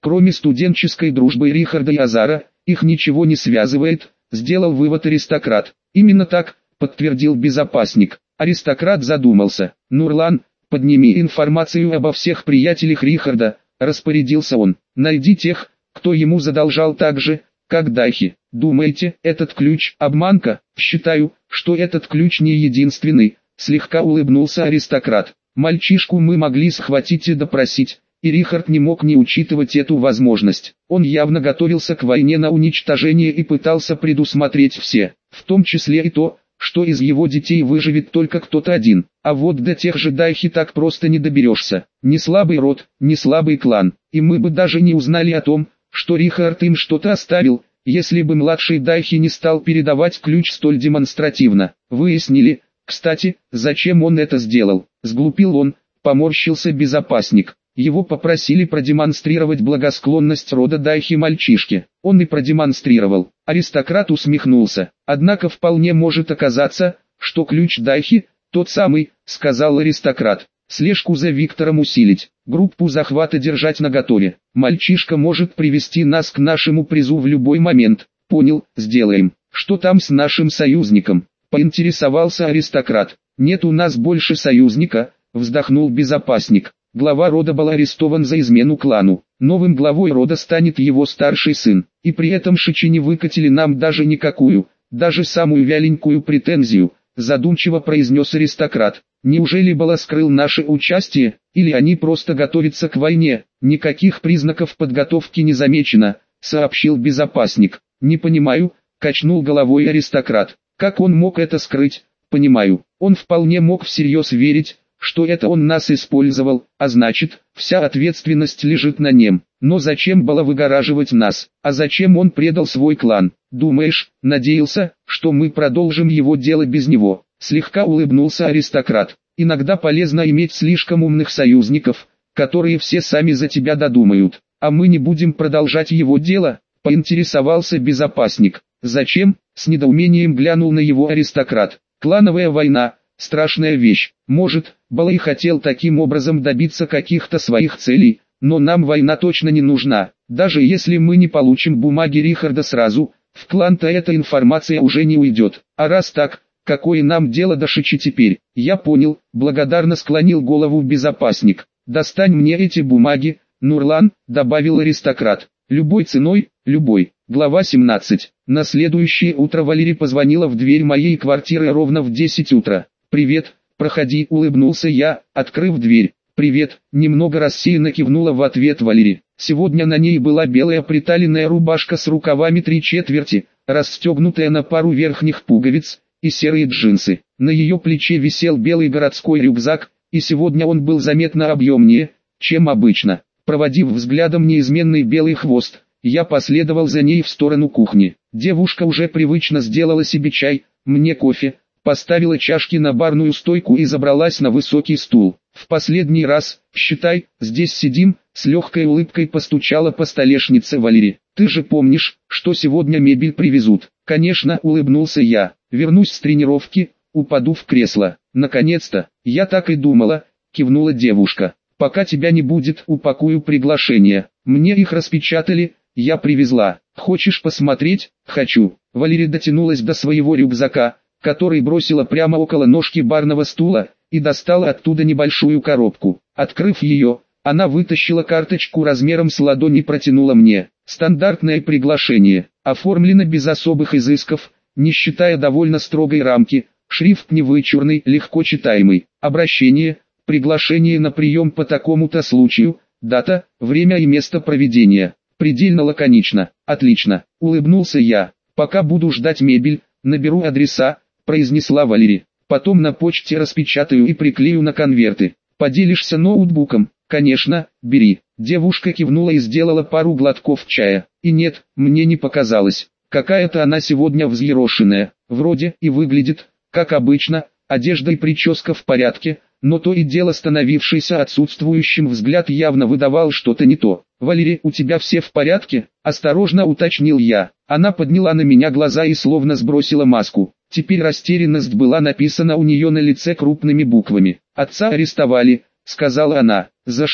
Кроме студенческой дружбы Рихарда и Азара, их ничего не связывает, сделал вывод аристократ. Именно так, подтвердил безопасник. Аристократ задумался. Нурлан, подними информацию обо всех приятелях Рихарда, распорядился он. Найди тех, кто ему задолжал так же, как Дайхи. Думаете, этот ключ обманка? Считаю, что этот ключ не единственный, слегка улыбнулся аристократ. Мальчишку мы могли схватить и допросить, и Рихард не мог не учитывать эту возможность. Он явно готовился к войне на уничтожение и пытался предусмотреть все, в том числе и то, что из его детей выживет только кто-то один. А вот до тех же Дайхи так просто не доберешься. Не слабый род, не слабый клан, и мы бы даже не узнали о том, что Рихард им что-то оставил, если бы младший Дайхи не стал передавать ключ столь демонстративно. Выяснили, кстати, зачем он это сделал. Сглупил он, поморщился безопасник. Его попросили продемонстрировать благосклонность рода Дайхи мальчишке. Он и продемонстрировал. Аристократ усмехнулся. Однако вполне может оказаться, что ключ Дайхи, тот самый, сказал аристократ. Слежку за Виктором усилить, группу захвата держать наготове. Мальчишка может привести нас к нашему призу в любой момент. Понял, сделаем. Что там с нашим союзником? Поинтересовался аристократ. Нет у нас больше союзника, вздохнул безопасник. Глава рода был арестован за измену клану. Новым главой рода станет его старший сын. И при этом Шичи не выкатили нам даже никакую, даже самую вяленькую претензию, задумчиво произнес аристократ. Неужели Бала скрыл наше участие, или они просто готовятся к войне? Никаких признаков подготовки не замечено, сообщил безопасник. Не понимаю, качнул головой аристократ. Как он мог это скрыть? Понимаю, он вполне мог всерьез верить, что это он нас использовал, а значит, вся ответственность лежит на нем. Но зачем было выгораживать нас? А зачем он предал свой клан? Думаешь, надеялся, что мы продолжим его дело без него? Слегка улыбнулся аристократ. Иногда полезно иметь слишком умных союзников, которые все сами за тебя додумают. А мы не будем продолжать его дело, поинтересовался безопасник. Зачем? С недоумением глянул на его аристократ. Клановая война. Страшная вещь. Может, Балай хотел таким образом добиться каких-то своих целей, но нам война точно не нужна. Даже если мы не получим бумаги Рихарда сразу, в клан-то эта информация уже не уйдет. А раз так, какое нам дело до Шичи теперь? Я понял, благодарно склонил голову безопасник. Достань мне эти бумаги, Нурлан, добавил аристократ. Любой ценой, любой. Глава семнадцать. На следующее утро Валерий позвонила в дверь моей квартиры ровно в десять утра. «Привет, проходи», — улыбнулся я, открыв дверь. «Привет», — немного рассеянно кивнула в ответ Валерий. Сегодня на ней была белая приталенная рубашка с рукавами три четверти, расстегнутая на пару верхних пуговиц, и серые джинсы. На ее плече висел белый городской рюкзак, и сегодня он был заметно объемнее, чем обычно. Проводив взглядом неизменный белый хвост, я последовал за ней в сторону кухни. Девушка уже привычно сделала себе чай, мне кофе, поставила чашки на барную стойку и забралась на высокий стул. В последний раз, считай, здесь сидим, с легкой улыбкой постучала по столешнице Валерий. Ты же помнишь, что сегодня мебель привезут? Конечно, улыбнулся я. Вернусь с тренировки, упаду в кресло. Наконец-то, я так и думала, кивнула девушка. Пока тебя не будет, упакую приглашение. Мне их распечатали, я привезла. Хочешь посмотреть? Хочу. Валерия дотянулась до своего рюкзака, который бросила прямо около ножки барного стула, и достала оттуда небольшую коробку. Открыв ее, она вытащила карточку размером с ладонь и протянула мне. Стандартное приглашение, оформлено без особых изысков, не считая довольно строгой рамки, шрифт невычурный, легко читаемый. Обращение, приглашение на прием по такому-то случаю, дата, время и место проведения. Предельно лаконично. Отлично, улыбнулся я. Пока буду ждать мебель, наберу адреса, произнесла Валерия. Потом на почте распечатаю и приклею на конверты. Поделишься ноутбуком? Конечно, бери. Девушка кивнула и сделала пару глотков чая. И нет, мне не показалось. Какая-то она сегодня взъерошенная. Вроде и выглядит, как обычно, одежда и прическа в порядке, но то и дело становившийся отсутствующим взгляд явно выдавал что-то не то. «Валерия, у тебя все в порядке?» – осторожно уточнил я. Она подняла на меня глаза и словно сбросила маску. Теперь растерянность была написана у нее на лице крупными буквами. «Отца арестовали», — сказала она. «За что?» —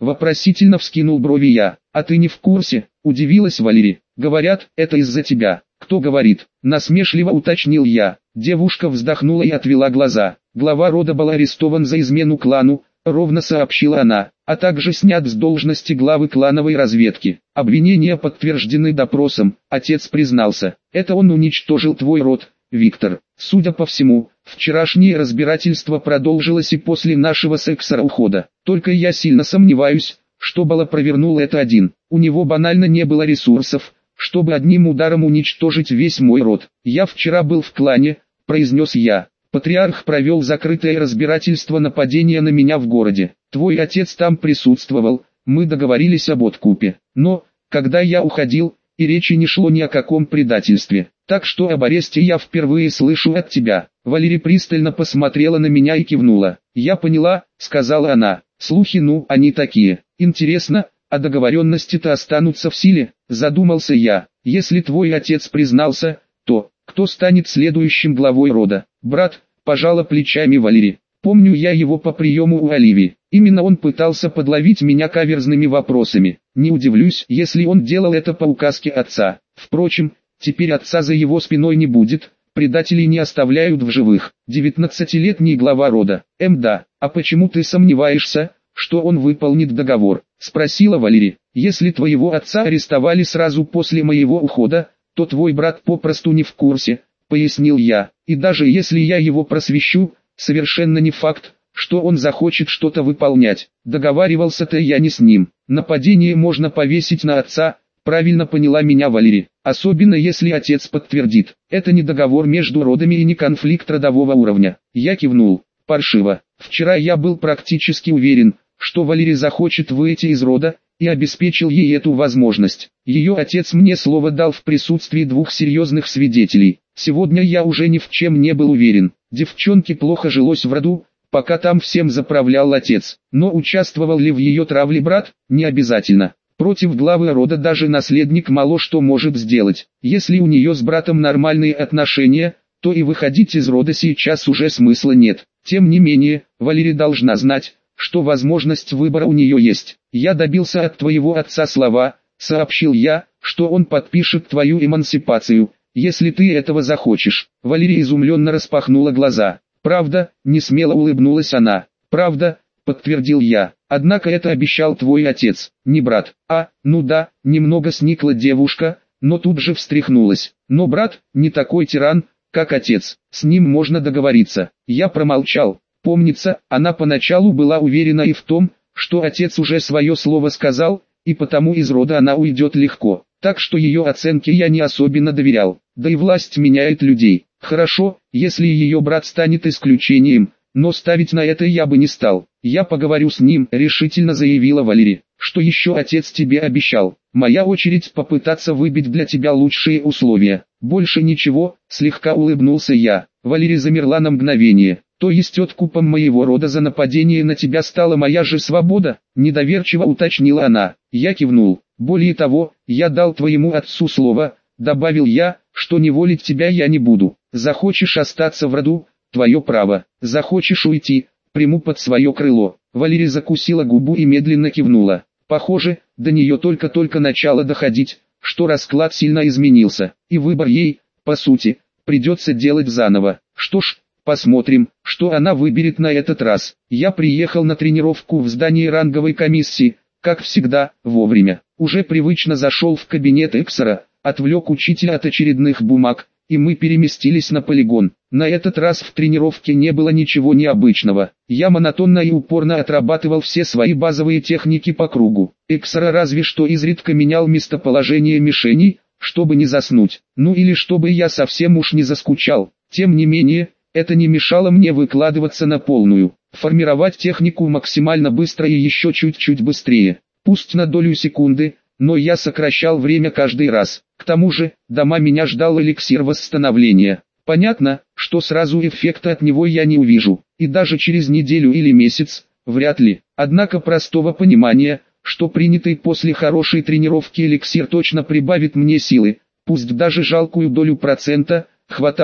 Вопросительно вскинул брови я. А ты не в курсе? Удивилась Валерия. Говорят, это из-за тебя. Кто говорит? Насмешливо уточнил я. Девушка вздохнула и отвела глаза. Глава рода был арестован за измену клану, ровно сообщила она, а также снят с должности главы клановой разведки. Обвинения подтверждены допросом, отец признался. Это он уничтожил твой род, Виктор. Судя по всему, вчерашнее разбирательство продолжилось и после нашего с Эксора ухода. Только я сильно сомневаюсь, что Бала провернул это один. У него банально не было ресурсов, чтобы одним ударом уничтожить весь мой род. Я вчера был в клане, произнес я. Патриарх провел закрытое разбирательство нападения на меня в городе. Твой отец там присутствовал, мы договорились об откупе. Но, когда я уходил, и речи не шло ни о каком предательстве. Так что об аресте я впервые слышу от тебя. Валерия пристально посмотрела на меня и кивнула. Я поняла, сказала она. Слухи, ну, они такие. Интересно, а договоренности-то останутся в силе? Задумался я. Если твой отец признался, то кто станет следующим главой рода? Брат, пожала плечами Валерия. Помню я его по приему у Оливии. Именно он пытался подловить меня каверзными вопросами. Не удивлюсь, если он делал это по указке отца. Впрочем, теперь отца за его спиной не будет, предателей не оставляют в живых. Девятнадцатилетний глава рода. Эм да, а почему ты сомневаешься, что он выполнит договор? Спросила Валерия. Если твоего отца арестовали сразу после моего ухода, то твой брат попросту не в курсе, пояснил я. И даже если я его просвещу, совершенно не факт, что он захочет что-то выполнять. Договаривался-то я не с ним. Нападение можно повесить на отца, правильно поняла меня Валерия. Особенно если отец подтвердит. Это не договор между родами и не конфликт родового уровня. Я кивнул. Паршиво. Вчера я был практически уверен, что Валерия захочет выйти из рода, и обеспечил ей эту возможность. Ее отец мне слово дал в присутствии двух серьезных свидетелей. Сегодня я уже ни в чем не был уверен. Девчонке плохо жилось в роду, пока там всем заправлял отец. Но участвовал ли в ее травле брат, не обязательно. Против главы рода даже наследник мало что может сделать. Если у нее с братом нормальные отношения, то и выходить из рода сейчас уже смысла нет. Тем не менее, Валерия должна знать, что возможность выбора у нее есть. Я добился от твоего отца слова, сообщил я, что он подпишет твою эмансипацию, если ты этого захочешь. Валерия изумленно распахнула глаза. Правда, несмело улыбнулась она. Правда, подтвердил я. Однако это обещал твой отец, не брат. А, ну да, немного сникла девушка, но тут же встряхнулась. Но брат, не такой тиран, как отец, с ним можно договориться. Я промолчал. Помнится, она поначалу была уверена и в том, что отец уже свое слово сказал, и потому из рода она уйдет легко. Так что ее оценке я не особенно доверял. Да и власть меняет людей. Хорошо, если ее брат станет исключением, но ставить на это я бы не стал. Я поговорю с ним, решительно заявила Валерия. Что еще отец тебе обещал? Моя очередь попытаться выбить для тебя лучшие условия. Больше ничего, слегка улыбнулся я. Валерия замерла на мгновение. То есть откупом моего рода за нападение на тебя стала моя же свобода? Недоверчиво уточнила она. Я кивнул. Более того, я дал твоему отцу слово, добавил я, что неволить тебя я не буду. Захочешь остаться в роду, твое право. Захочешь уйти, приму под свое крыло. Валерия закусила губу и медленно кивнула. Похоже, до нее только-только начало доходить, что расклад сильно изменился, и выбор ей, по сути, придется делать заново. Что ж, посмотрим, что она выберет на этот раз. Я приехал на тренировку в здание ранговой комиссии, как всегда, вовремя. Уже привычно зашел в кабинет Эксора, отвлек учителя от очередных бумаг, и мы переместились на полигон. На этот раз в тренировке не было ничего необычного. Я монотонно и упорно отрабатывал все свои базовые техники по кругу. Эксора разве что изредка менял местоположение мишеней, чтобы не заснуть. Ну или чтобы я совсем уж не заскучал. Тем не менее, это не мешало мне выкладываться на полную. Формировать технику максимально быстро и еще чуть-чуть быстрее. Пусть на долю секунды, но я сокращал время каждый раз. К тому же, дома меня ждал эликсир восстановления. Понятно, что сразу эффекта от него я не увижу, и даже через неделю или месяц, вряд ли. Однако простого понимания, что принятый после хорошей тренировки эликсир точно прибавит мне силы, пусть даже жалкую долю процента, хватало,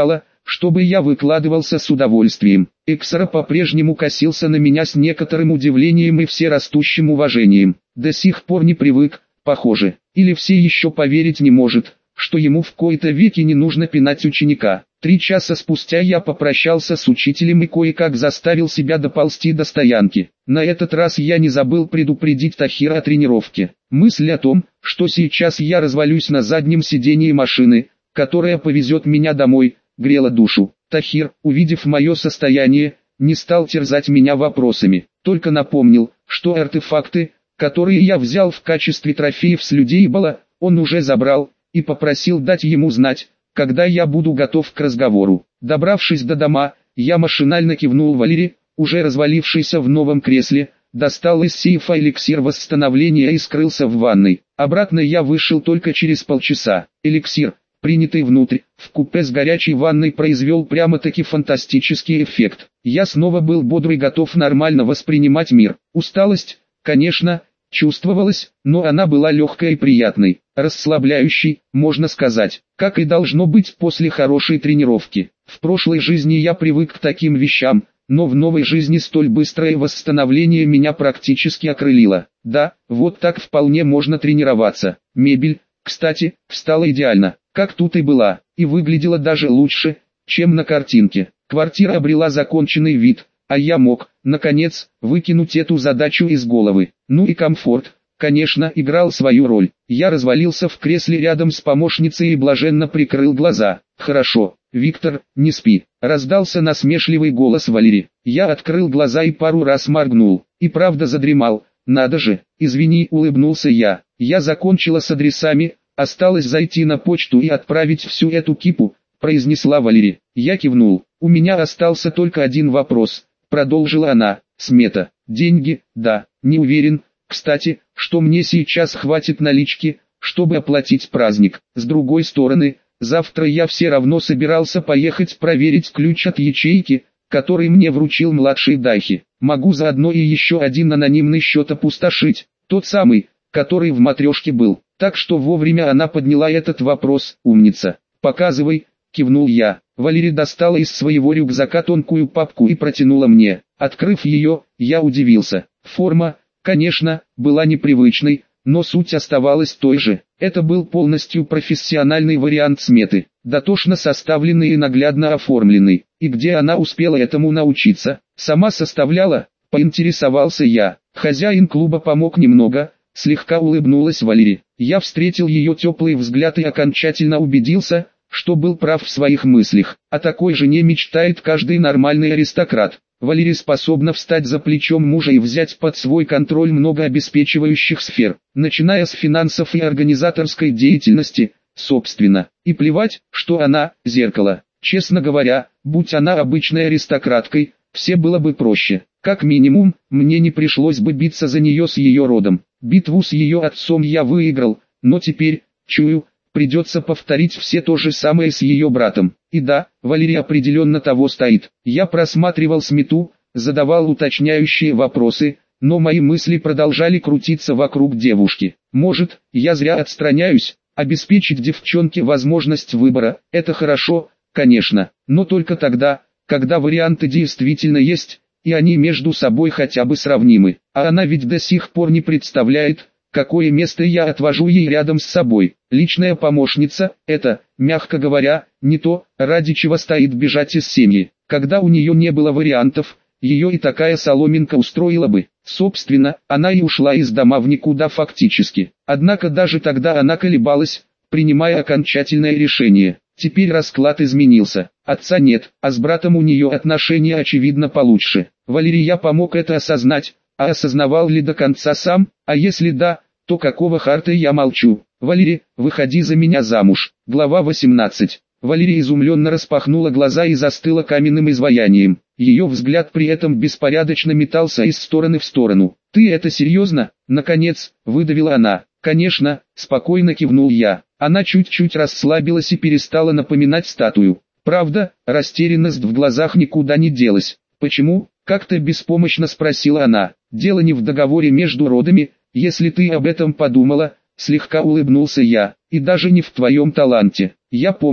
чтобы я выкладывался с удовольствием. Эксара по-прежнему косился на меня с некоторым удивлением и всерастущим уважением. До сих пор не привык, похоже, или все еще поверить не может, что ему в кои-то веки не нужно пинать ученика. Три часа спустя я попрощался с учителем и кое-как заставил себя доползти до стоянки. На этот раз я не забыл предупредить Тахира о тренировке. Мысль о том, что сейчас я развалюсь на заднем сидении машины, которая повезет меня домой, грела душу. Тахир, увидев мое состояние, не стал терзать меня вопросами, только напомнил, что артефакты, которые я взял в качестве трофеев с людей Бала, он уже забрал, и попросил дать ему знать, когда я буду готов к разговору. Добравшись до дома, я машинально кивнул Валере, уже развалившийся в новом кресле, достал из сейфа эликсир восстановления и скрылся в ванной. Обратно я вышел только через полчаса. Эликсир, принятый внутрь, в купе с горячей ванной, произвел прямо-таки фантастический эффект. Я снова был бодр и готов нормально воспринимать мир. Усталость, конечно, чувствовалась, но она была легкой и приятной, расслабляющей, можно сказать, как и должно быть после хорошей тренировки. В прошлой жизни я привык к таким вещам, но в новой жизни столь быстрое восстановление меня практически окрылило. Да, вот так вполне можно тренироваться. Мебель, кстати, встала идеально, как тут и была, и выглядела даже лучше, чем на картинке. Квартира обрела законченный вид, а я мог, наконец, выкинуть эту задачу из головы. Ну и комфорт, конечно, играл свою роль. Я развалился в кресле рядом с помощницей и блаженно прикрыл глаза. «Хорошо, Виктор, не спи», — раздался насмешливый голос Валерии. Я открыл глаза и пару раз моргнул, и правда задремал. «Надо же, извини», — улыбнулся я. «Я закончила с адресами, осталось зайти на почту и отправить всю эту кипу», — произнесла Валерия. Я кивнул. «У меня остался только один вопрос», — продолжила она. «Смета. Деньги, да, не уверен, кстати, что мне сейчас хватит налички, чтобы оплатить праздник. С другой стороны, завтра я все равно собирался поехать проверить ключ от ячейки, который мне вручил младший Дайхи. Могу заодно и еще один анонимный счет опустошить, тот самый, который в матрешке был». Так что вовремя она подняла этот вопрос. «Умница. Показывай», — кивнул я. Валерия достала из своего рюкзака тонкую папку и протянула мне. Открыв ее, я удивился. Форма, конечно, была непривычной, но суть оставалась той же. Это был полностью профессиональный вариант сметы, дотошно составленный и наглядно оформленный. И где она успела этому научиться? Сама составляла? Поинтересовался я. Хозяин клуба помог немного. Слегка улыбнулась Валерия. Я встретил ее теплый взгляд и окончательно убедился, что был прав в своих мыслях. О такой жене мечтает каждый нормальный аристократ. Валерия способна встать за плечом мужа и взять под свой контроль много обеспечивающих сфер, начиная с финансов и организаторской деятельности, собственно. И плевать, что она – зеркало. Честно говоря, будь она обычной аристократкой, все было бы проще. Как минимум, мне не пришлось бы биться за нее с ее родом. Битву с ее отцом я выиграл, но теперь, чую, придется повторить все то же самое с ее братом. И да, Валерия определенно того стоит. Я просматривал смету, задавал уточняющие вопросы, но мои мысли продолжали крутиться вокруг девушки. Может, я зря отстраняюсь? Обеспечить девчонке возможность выбора – это хорошо, конечно, но только тогда, когда варианты действительно есть, и они между собой хотя бы сравнимы. А она ведь до сих пор не представляет, какое место я отвожу ей рядом с собой. Личная помощница – это, мягко говоря, не то, ради чего стоит бежать из семьи. Когда у нее не было вариантов, ее и такая соломинка устроила бы. Собственно, она и ушла из дома в никуда фактически. Однако даже тогда она колебалась, принимая окончательное решение. Теперь расклад изменился. Отца нет, а с братом у нее отношения очевидно получше. Валерий я помог это осознать, а осознавал ли до конца сам, а если да, то какого харта я молчу. Валерий, выходи за меня замуж. Глава восемнадцать. Валерия изумленно распахнула глаза и застыла каменным изваянием. Ее взгляд при этом беспорядочно метался из стороны в сторону. «Ты это серьезно?» Наконец, выдавила она. «Конечно», спокойно кивнул я. Она чуть-чуть расслабилась и перестала напоминать статую. Правда, растерянность в глазах никуда не делась. «Почему?» — как-то беспомощно спросила она. «Дело не в договоре между родами, если ты об этом подумала», — слегка улыбнулся я. «И даже не в твоем таланте. Я помнил,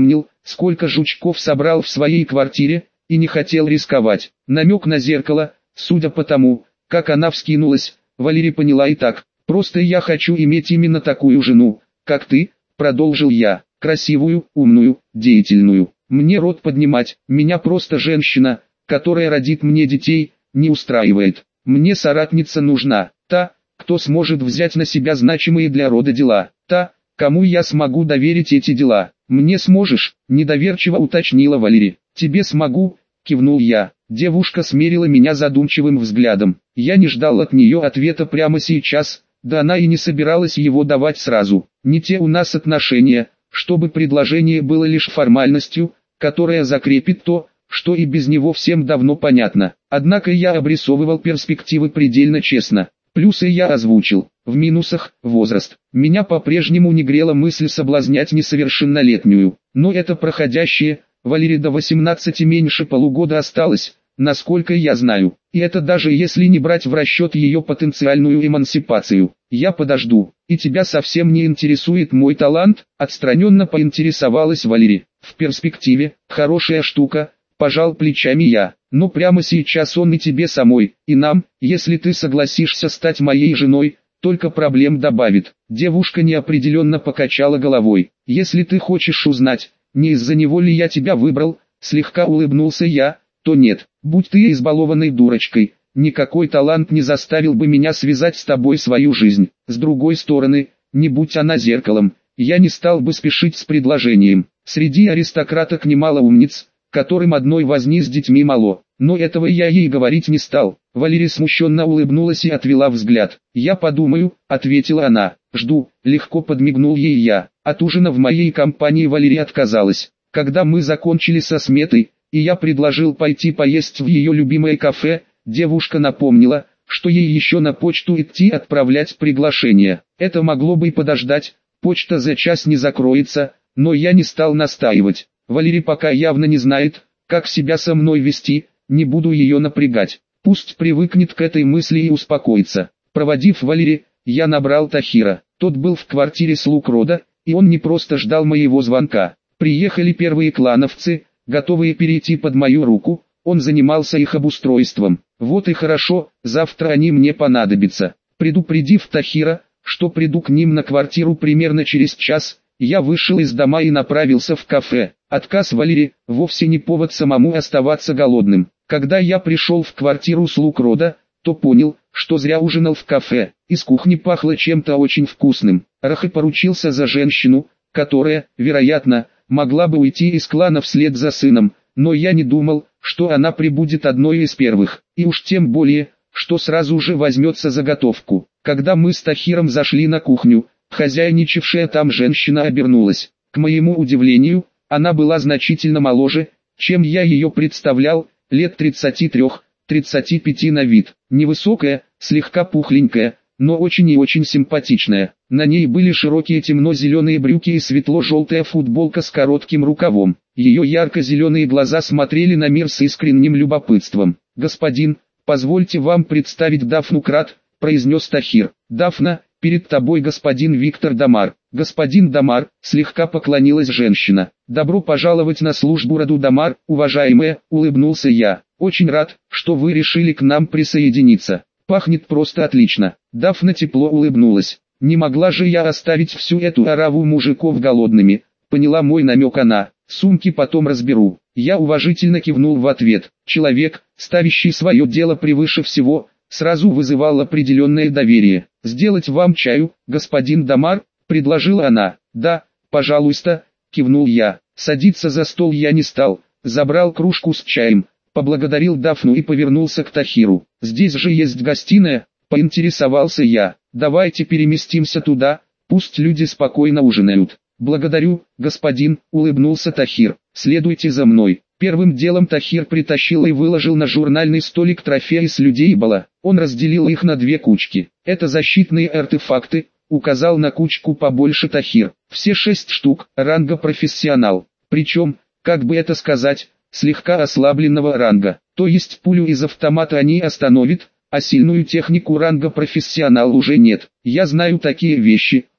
сколько жучков собрал в своей квартире, и не хотел рисковать. Намек на зеркало, судя по тому, как она вскинулась, Валерия поняла и так. «Просто я хочу иметь именно такую жену, как ты», продолжил я, «красивую, умную, деятельную. Мне рот поднимать, меня просто женщина, которая родит мне детей, не устраивает. Мне соратница нужна, та, кто сможет взять на себя значимые для рода дела, та, кому я смогу доверить эти дела». «Мне сможешь?» – недоверчиво уточнила Валерия. «Тебе смогу», – кивнул я. Девушка смерила меня задумчивым взглядом. Я не ждал от нее ответа прямо сейчас, да она и не собиралась его давать сразу. Не те у нас отношения, чтобы предложение было лишь формальностью, которая закрепит то, что и без него всем давно понятно. Однако я обрисовывал перспективы предельно честно. Плюсы я озвучил. В минусах – возраст. Меня по-прежнему не грела мысль соблазнять несовершеннолетнюю. Но это проходящее, Валерии до восемнадцати меньше полугода осталось, насколько я знаю. И это даже если не брать в расчет ее потенциальную эмансипацию. Я подожду. И тебя совсем не интересует мой талант? Отстраненно поинтересовалась Валерия. В перспективе, хорошая штука, пожал плечами я. Но прямо сейчас он и тебе самой, и нам, если ты согласишься стать моей женой, только проблем добавит. Девушка неопределенно покачала головой. Если ты хочешь узнать, не из-за него ли я тебя выбрал, слегка улыбнулся я, то нет. Будь ты избалованной дурочкой, никакой талант не заставил бы меня связать с тобой свою жизнь. С другой стороны, не будь она зеркалом, я не стал бы спешить с предложением. Среди аристократок немало умниц, которым одной возни с детьми мало. Но этого я ей говорить не стал. Валерия смущенно улыбнулась и отвела взгляд. «Я подумаю», — ответила она. «Жду», — легко подмигнул ей я. От ужина в моей компании Валерия отказалась. Когда мы закончили со сметой, и я предложил пойти поесть в ее любимое кафе, девушка напомнила, что ей еще на почту идти отправлять приглашение. Это могло бы и подождать, почта за час не закроется, но я не стал настаивать. Валерия пока явно не знает, как себя со мной вести, не буду ее напрягать. Пусть привыкнет к этой мысли и успокоится. Проводив Валерию, я набрал Тахира. Тот был в квартире слуг рода, и он не просто ждал моего звонка. Приехали первые клановцы, готовые перейти под мою руку, он занимался их обустройством. Вот и хорошо, завтра они мне понадобятся. Предупредив Тахира, что приду к ним на квартиру примерно через час, я вышел из дома и направился в кафе. Отказ Валерии вовсе не повод самому оставаться голодным. Когда я пришел в квартиру слуг рода, то понял, что зря ужинал в кафе. Из кухни пахло чем-то очень вкусным. Рахи поручился за женщину, которая, вероятно, могла бы уйти из клана вслед за сыном, но я не думал, что она прибудет одной из первых, и уж тем более, что сразу же возьмется за готовку. Когда мы с Тахиром зашли на кухню, хозяйничавшая там женщина обернулась. К моему удивлению, она была значительно моложе, чем я ее представлял, лет тридцати трёх — тридцати пяти на вид. Невысокая, слегка пухленькая, но очень и очень симпатичная. На ней были широкие темно-зеленые брюки и светло-желтая футболка с коротким рукавом. Ее ярко-зеленые глаза смотрели на мир с искренним любопытством. «Господин, позвольте вам представить Дафну Крат», — произнес Тахир. «Дафна, перед тобой господин Виктор Дамар». «Господин Дамар», — слегка поклонилась женщина. «Добро пожаловать на службу роду Дамар, уважаемая», — улыбнулся я. «Очень рад, что вы решили к нам присоединиться. Пахнет просто отлично». Дафна тепло улыбнулась. «Не могла же я оставить всю эту ораву мужиков голодными», — поняла мой намек она. «Сумки потом разберу». Я уважительно кивнул в ответ. Человек, ставящий свое дело превыше всего, сразу вызывал определенное доверие. «Сделать вам чаю, господин Дамар?» — предложила она. «Да, пожалуйста», — кивнул я. Садиться за стол я не стал, забрал кружку с чаем, поблагодарил Дафну и повернулся к Тахиру. «Здесь же есть гостиная», — поинтересовался я. «Давайте переместимся туда, пусть люди спокойно ужинают». «Благодарю, господин», — улыбнулся Тахир. «Следуйте за мной». Первым делом Тахир притащил и выложил на журнальный столик трофеи с людей Бала. Он разделил их на две кучки. «Это защитные артефакты», — указал на кучку побольше Тахир. «Все шесть штук, ранга профессионал. Причем, как бы это сказать, слегка ослабленного ранга. То есть пулю из автомата они остановят, а сильную технику ранга профессионал уже нет. Я знаю такие вещи»,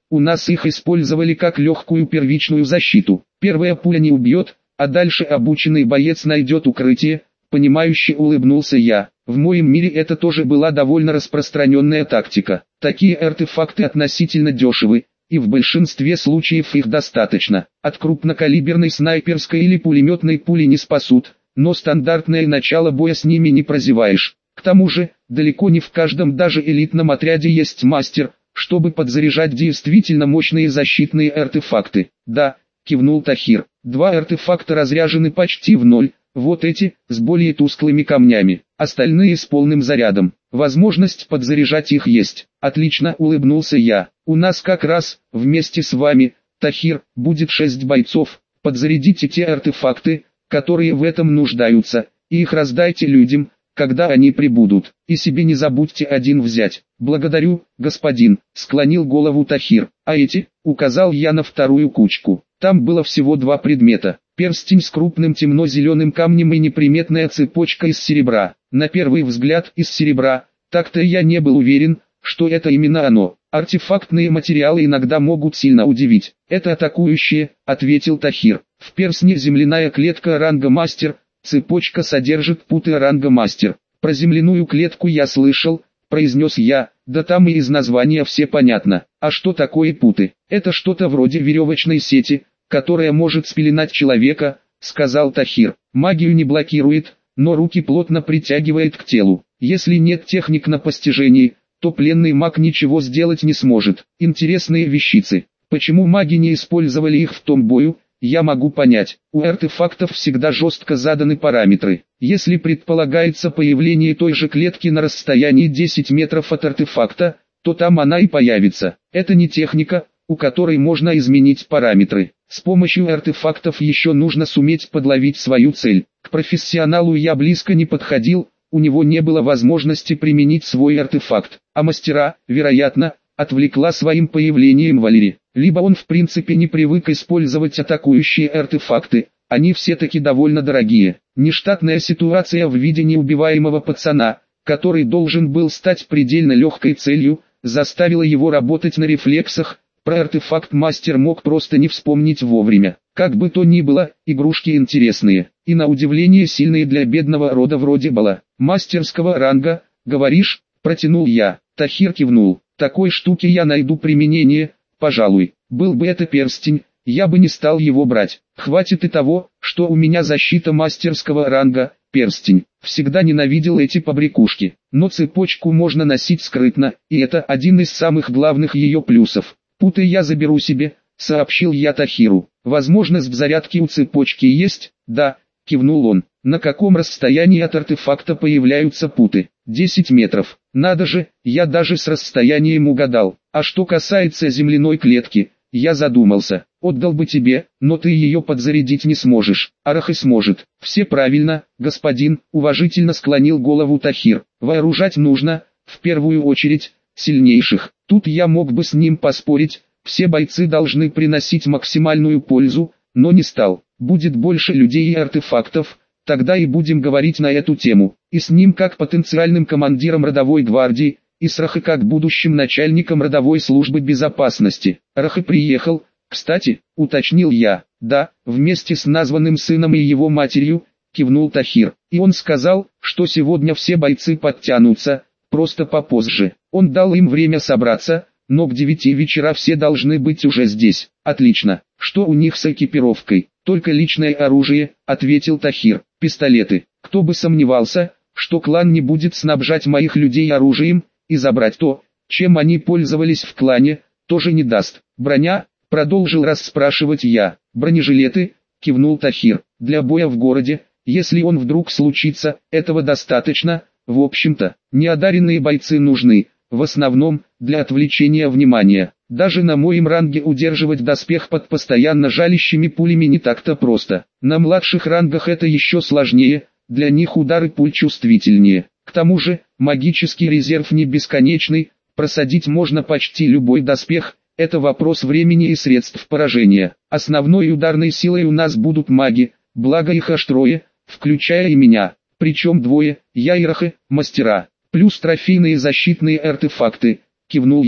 у нас их использовали как легкую первичную защиту. Первая пуля не убьет, а дальше обученный боец найдет укрытие, понимающе улыбнулся я. В моем мире это тоже была довольно распространенная тактика. Такие артефакты относительно дешевы, и в большинстве случаев их достаточно. От крупнокалиберной снайперской или пулеметной пули не спасут, но стандартное начало боя с ними не прозеваешь. К тому же, далеко не в каждом даже элитном отряде есть мастер, чтобы подзаряжать действительно мощные защитные артефакты. Да, кивнул Тахир, два артефакта разряжены почти в ноль, вот эти, с более тусклыми камнями, остальные с полным зарядом. Возможность подзаряжать их есть. Отлично, улыбнулся я. У нас как раз, вместе с вами, Тахир, будет шесть бойцов. Подзарядите те артефакты, которые в этом нуждаются, и их раздайте людям, когда они прибудут. И себе не забудьте один взять. Благодарю, господин, склонил голову Тахир. А эти, указал я на вторую кучку. Там было всего два предмета. Перстень с крупным темно-зеленым камнем и неприметная цепочка из серебра. На первый взгляд из серебра, так-то я не был уверен, что это именно оно. Артефактные материалы иногда могут сильно удивить. Это атакующие, ответил Тахир. В перстне земляная клетка ранга мастер, цепочка содержит путы ранга мастер. Про земляную клетку я слышал, произнес я, да там и из названия все понятно. А что такое путы? Это что-то вроде веревочной сети, которая может спеленать человека, сказал Тахир. Магию не блокирует, но руки плотно притягивает к телу. Если нет техник на постижении, то пленный маг ничего сделать не сможет. Интересные вещицы. Почему маги не использовали их в том бою, я могу понять. У артефактов всегда жестко заданы параметры. Если предполагается появление той же клетки на расстоянии десять метров от артефакта, то там она и появится. Это не техника, у которой можно изменить параметры. С помощью артефактов еще нужно суметь подловить свою цель. К профессионалу я близко не подходил, у него не было возможности применить свой артефакт, а мастера, вероятно, отвлекла своим появлением Валери. Либо он в принципе не привык использовать атакующие артефакты, они все-таки довольно дорогие. Нештатная ситуация в виде неубиваемого пацана, который должен был стать предельно легкой целью, заставила его работать на рефлексах. Про артефакт мастер мог просто не вспомнить вовремя. Как бы то ни было, игрушки интересные, и на удивление сильные для бедного рода вроде Бала. Мастерского ранга, говоришь, протянул я. Тахир кивнул. Такой штуке я найду применение, пожалуй. Был бы это перстень, я бы не стал его брать. Хватит и того, что у меня защита мастерского ранга, перстень. Всегда ненавидел эти побрякушки. Но цепочку можно носить скрытно, и это один из самых главных ее плюсов. Путы я заберу себе, сообщил я Тахиру. Возможность зарядки у цепочки есть? Да, кивнул он. На каком расстоянии от артефакта появляются путы? десять метров. Надо же, я даже с расстоянием угадал. А что касается земляной клетки, я задумался. Отдал бы тебе, но ты ее подзарядить не сможешь. Арахи сможет. Все правильно, господин, уважительно склонил голову Тахир. Вооружать нужно, в первую очередь, сильнейших. Тут я мог бы с ним поспорить, все бойцы должны приносить максимальную пользу, но не стал. Будет больше людей и артефактов, тогда и будем говорить на эту тему. И с ним как потенциальным командиром родовой гвардии, и с Рахи как будущим начальником родовой службы безопасности. Рахи приехал, кстати, уточнил я. Да, вместе с названным сыном и его матерью, кивнул Тахир. И он сказал, что сегодня все бойцы подтянутся, просто попозже. Он дал им время собраться, но к девяти вечера все должны быть уже здесь. Отлично. Что у них с экипировкой? Только личное оружие, ответил Тахир. Пистолеты. Кто бы сомневался, что клан не будет снабжать моих людей оружием, и забрать то, чем они пользовались в клане, тоже не даст. Броня, продолжил расспрашивать я. Бронежилеты, кивнул Тахир. Для боя в городе, если он вдруг случится, этого достаточно. В общем-то, неодаренные бойцы нужны, в основном, для отвлечения внимания. Даже на моем ранге удерживать доспех под постоянно жалящими пулями не так-то просто. На младших рангах это еще сложнее, для них удары пуль чувствительнее. К тому же, магический резерв не бесконечный, просадить можно почти любой доспех, это вопрос времени и средств поражения. Основной ударной силой у нас будут маги, благо их аж трое, включая и меня. Причем двое, я и Рахи, мастера, плюс трофейные защитные артефакты, кивнул я.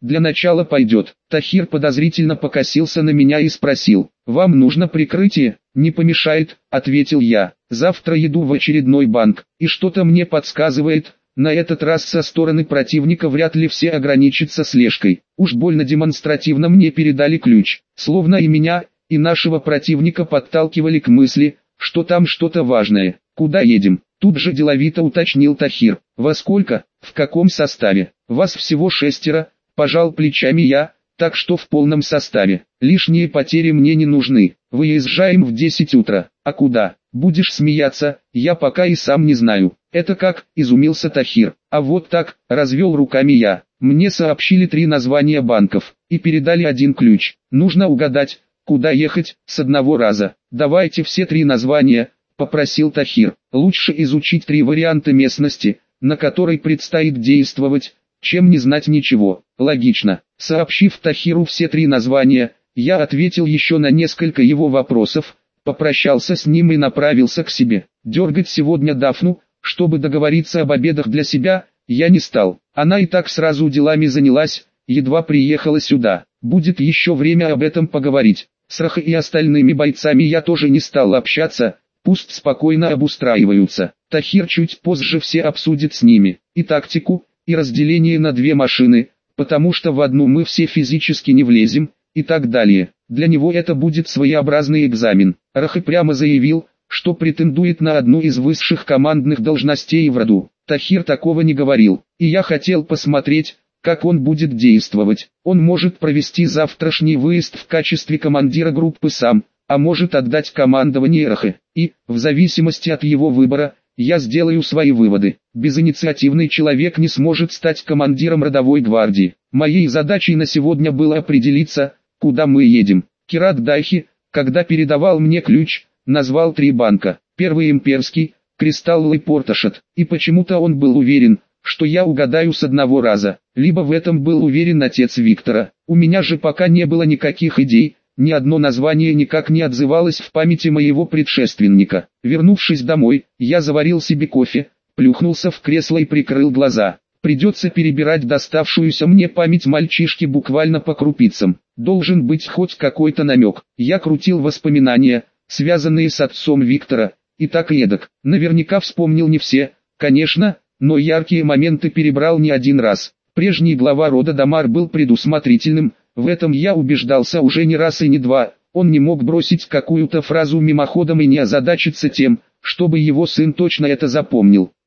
Для начала пойдет. Тахир подозрительно покосился на меня и спросил: «Вам нужно прикрытие?» «Не помешает», — ответил я. «Завтра еду в очередной банк, и что-то мне подсказывает, на этот раз со стороны противника вряд ли все ограничатся слежкой. Уж больно демонстративно мне передали ключ, словно и меня, и нашего противника подталкивали к мысли, что там что-то важное». «Куда едем?» — тут же деловито уточнил Тахир. «Во сколько? В каком составе?» «Вас всего шестеро», — пожал плечами я, «так что в полном составе. Лишние потери мне не нужны. Выезжаем в десять утра. А куда? Будешь смеяться, я пока и сам не знаю». «Это как?» – изумился Тахир. «А вот так», – развел руками я. «Мне сообщили три названия банков, и передали один ключ. Нужно угадать, куда ехать, с одного раза». «Давайте все три названия», – попросил Тахир. «Лучше изучить три варианта местности, на которой предстоит действовать, чем не знать ничего». «Логично». Сообщив Тахиру все три названия, я ответил еще на несколько его вопросов, попрощался с ним и направился к себе. Дергать сегодня Дафну, чтобы договориться об обедах для себя, я не стал. Она и так сразу делами занялась, едва приехала сюда. Будет еще время об этом поговорить. С Рахой и остальными бойцами я тоже не стал общаться, пусть спокойно обустраиваются. Тахир чуть позже все обсудит с ними. И тактику, и разделение на две машины, потому что в одну мы все физически не влезем, и так далее. Для него это будет своеобразный экзамен. Рахи прямо заявил, что претендует на одну из высших командных должностей в роду. Тахир такого не говорил, и я хотел посмотреть, как он будет действовать. Он может провести завтрашний выезд в качестве командира группы сам, а может отдать командование Рахе, и, в зависимости от его выбора, я сделаю свои выводы. Безинициативный человек не сможет стать командиром родовой гвардии. Моей задачей на сегодня было определиться, куда мы едем. Кират Дайхи, когда передавал мне ключ, назвал три банка. Первый имперский, Кристалл и Порташат, и почему-то он был уверен, что я угадаю с одного раза. Либо в этом был уверен отец Виктора. У меня же пока не было никаких идей, ни одно название никак не отзывалось в памяти моего предшественника. Вернувшись домой, я заварил себе кофе, плюхнулся в кресло и прикрыл глаза. Придется перебирать доставшуюся мне память мальчишки буквально по крупицам. Должен быть хоть какой-то намек. Я крутил воспоминания, связанные с отцом Виктора, и так и эдак. Наверняка вспомнил не все, конечно, но яркие моменты перебрал не один раз. Прежний глава рода Дамар был предусмотрительным, в этом я убеждался уже не раз и не два. Он не мог бросить какую-то фразу мимоходом и не озадачиться тем, чтобы его сын точно это запомнил.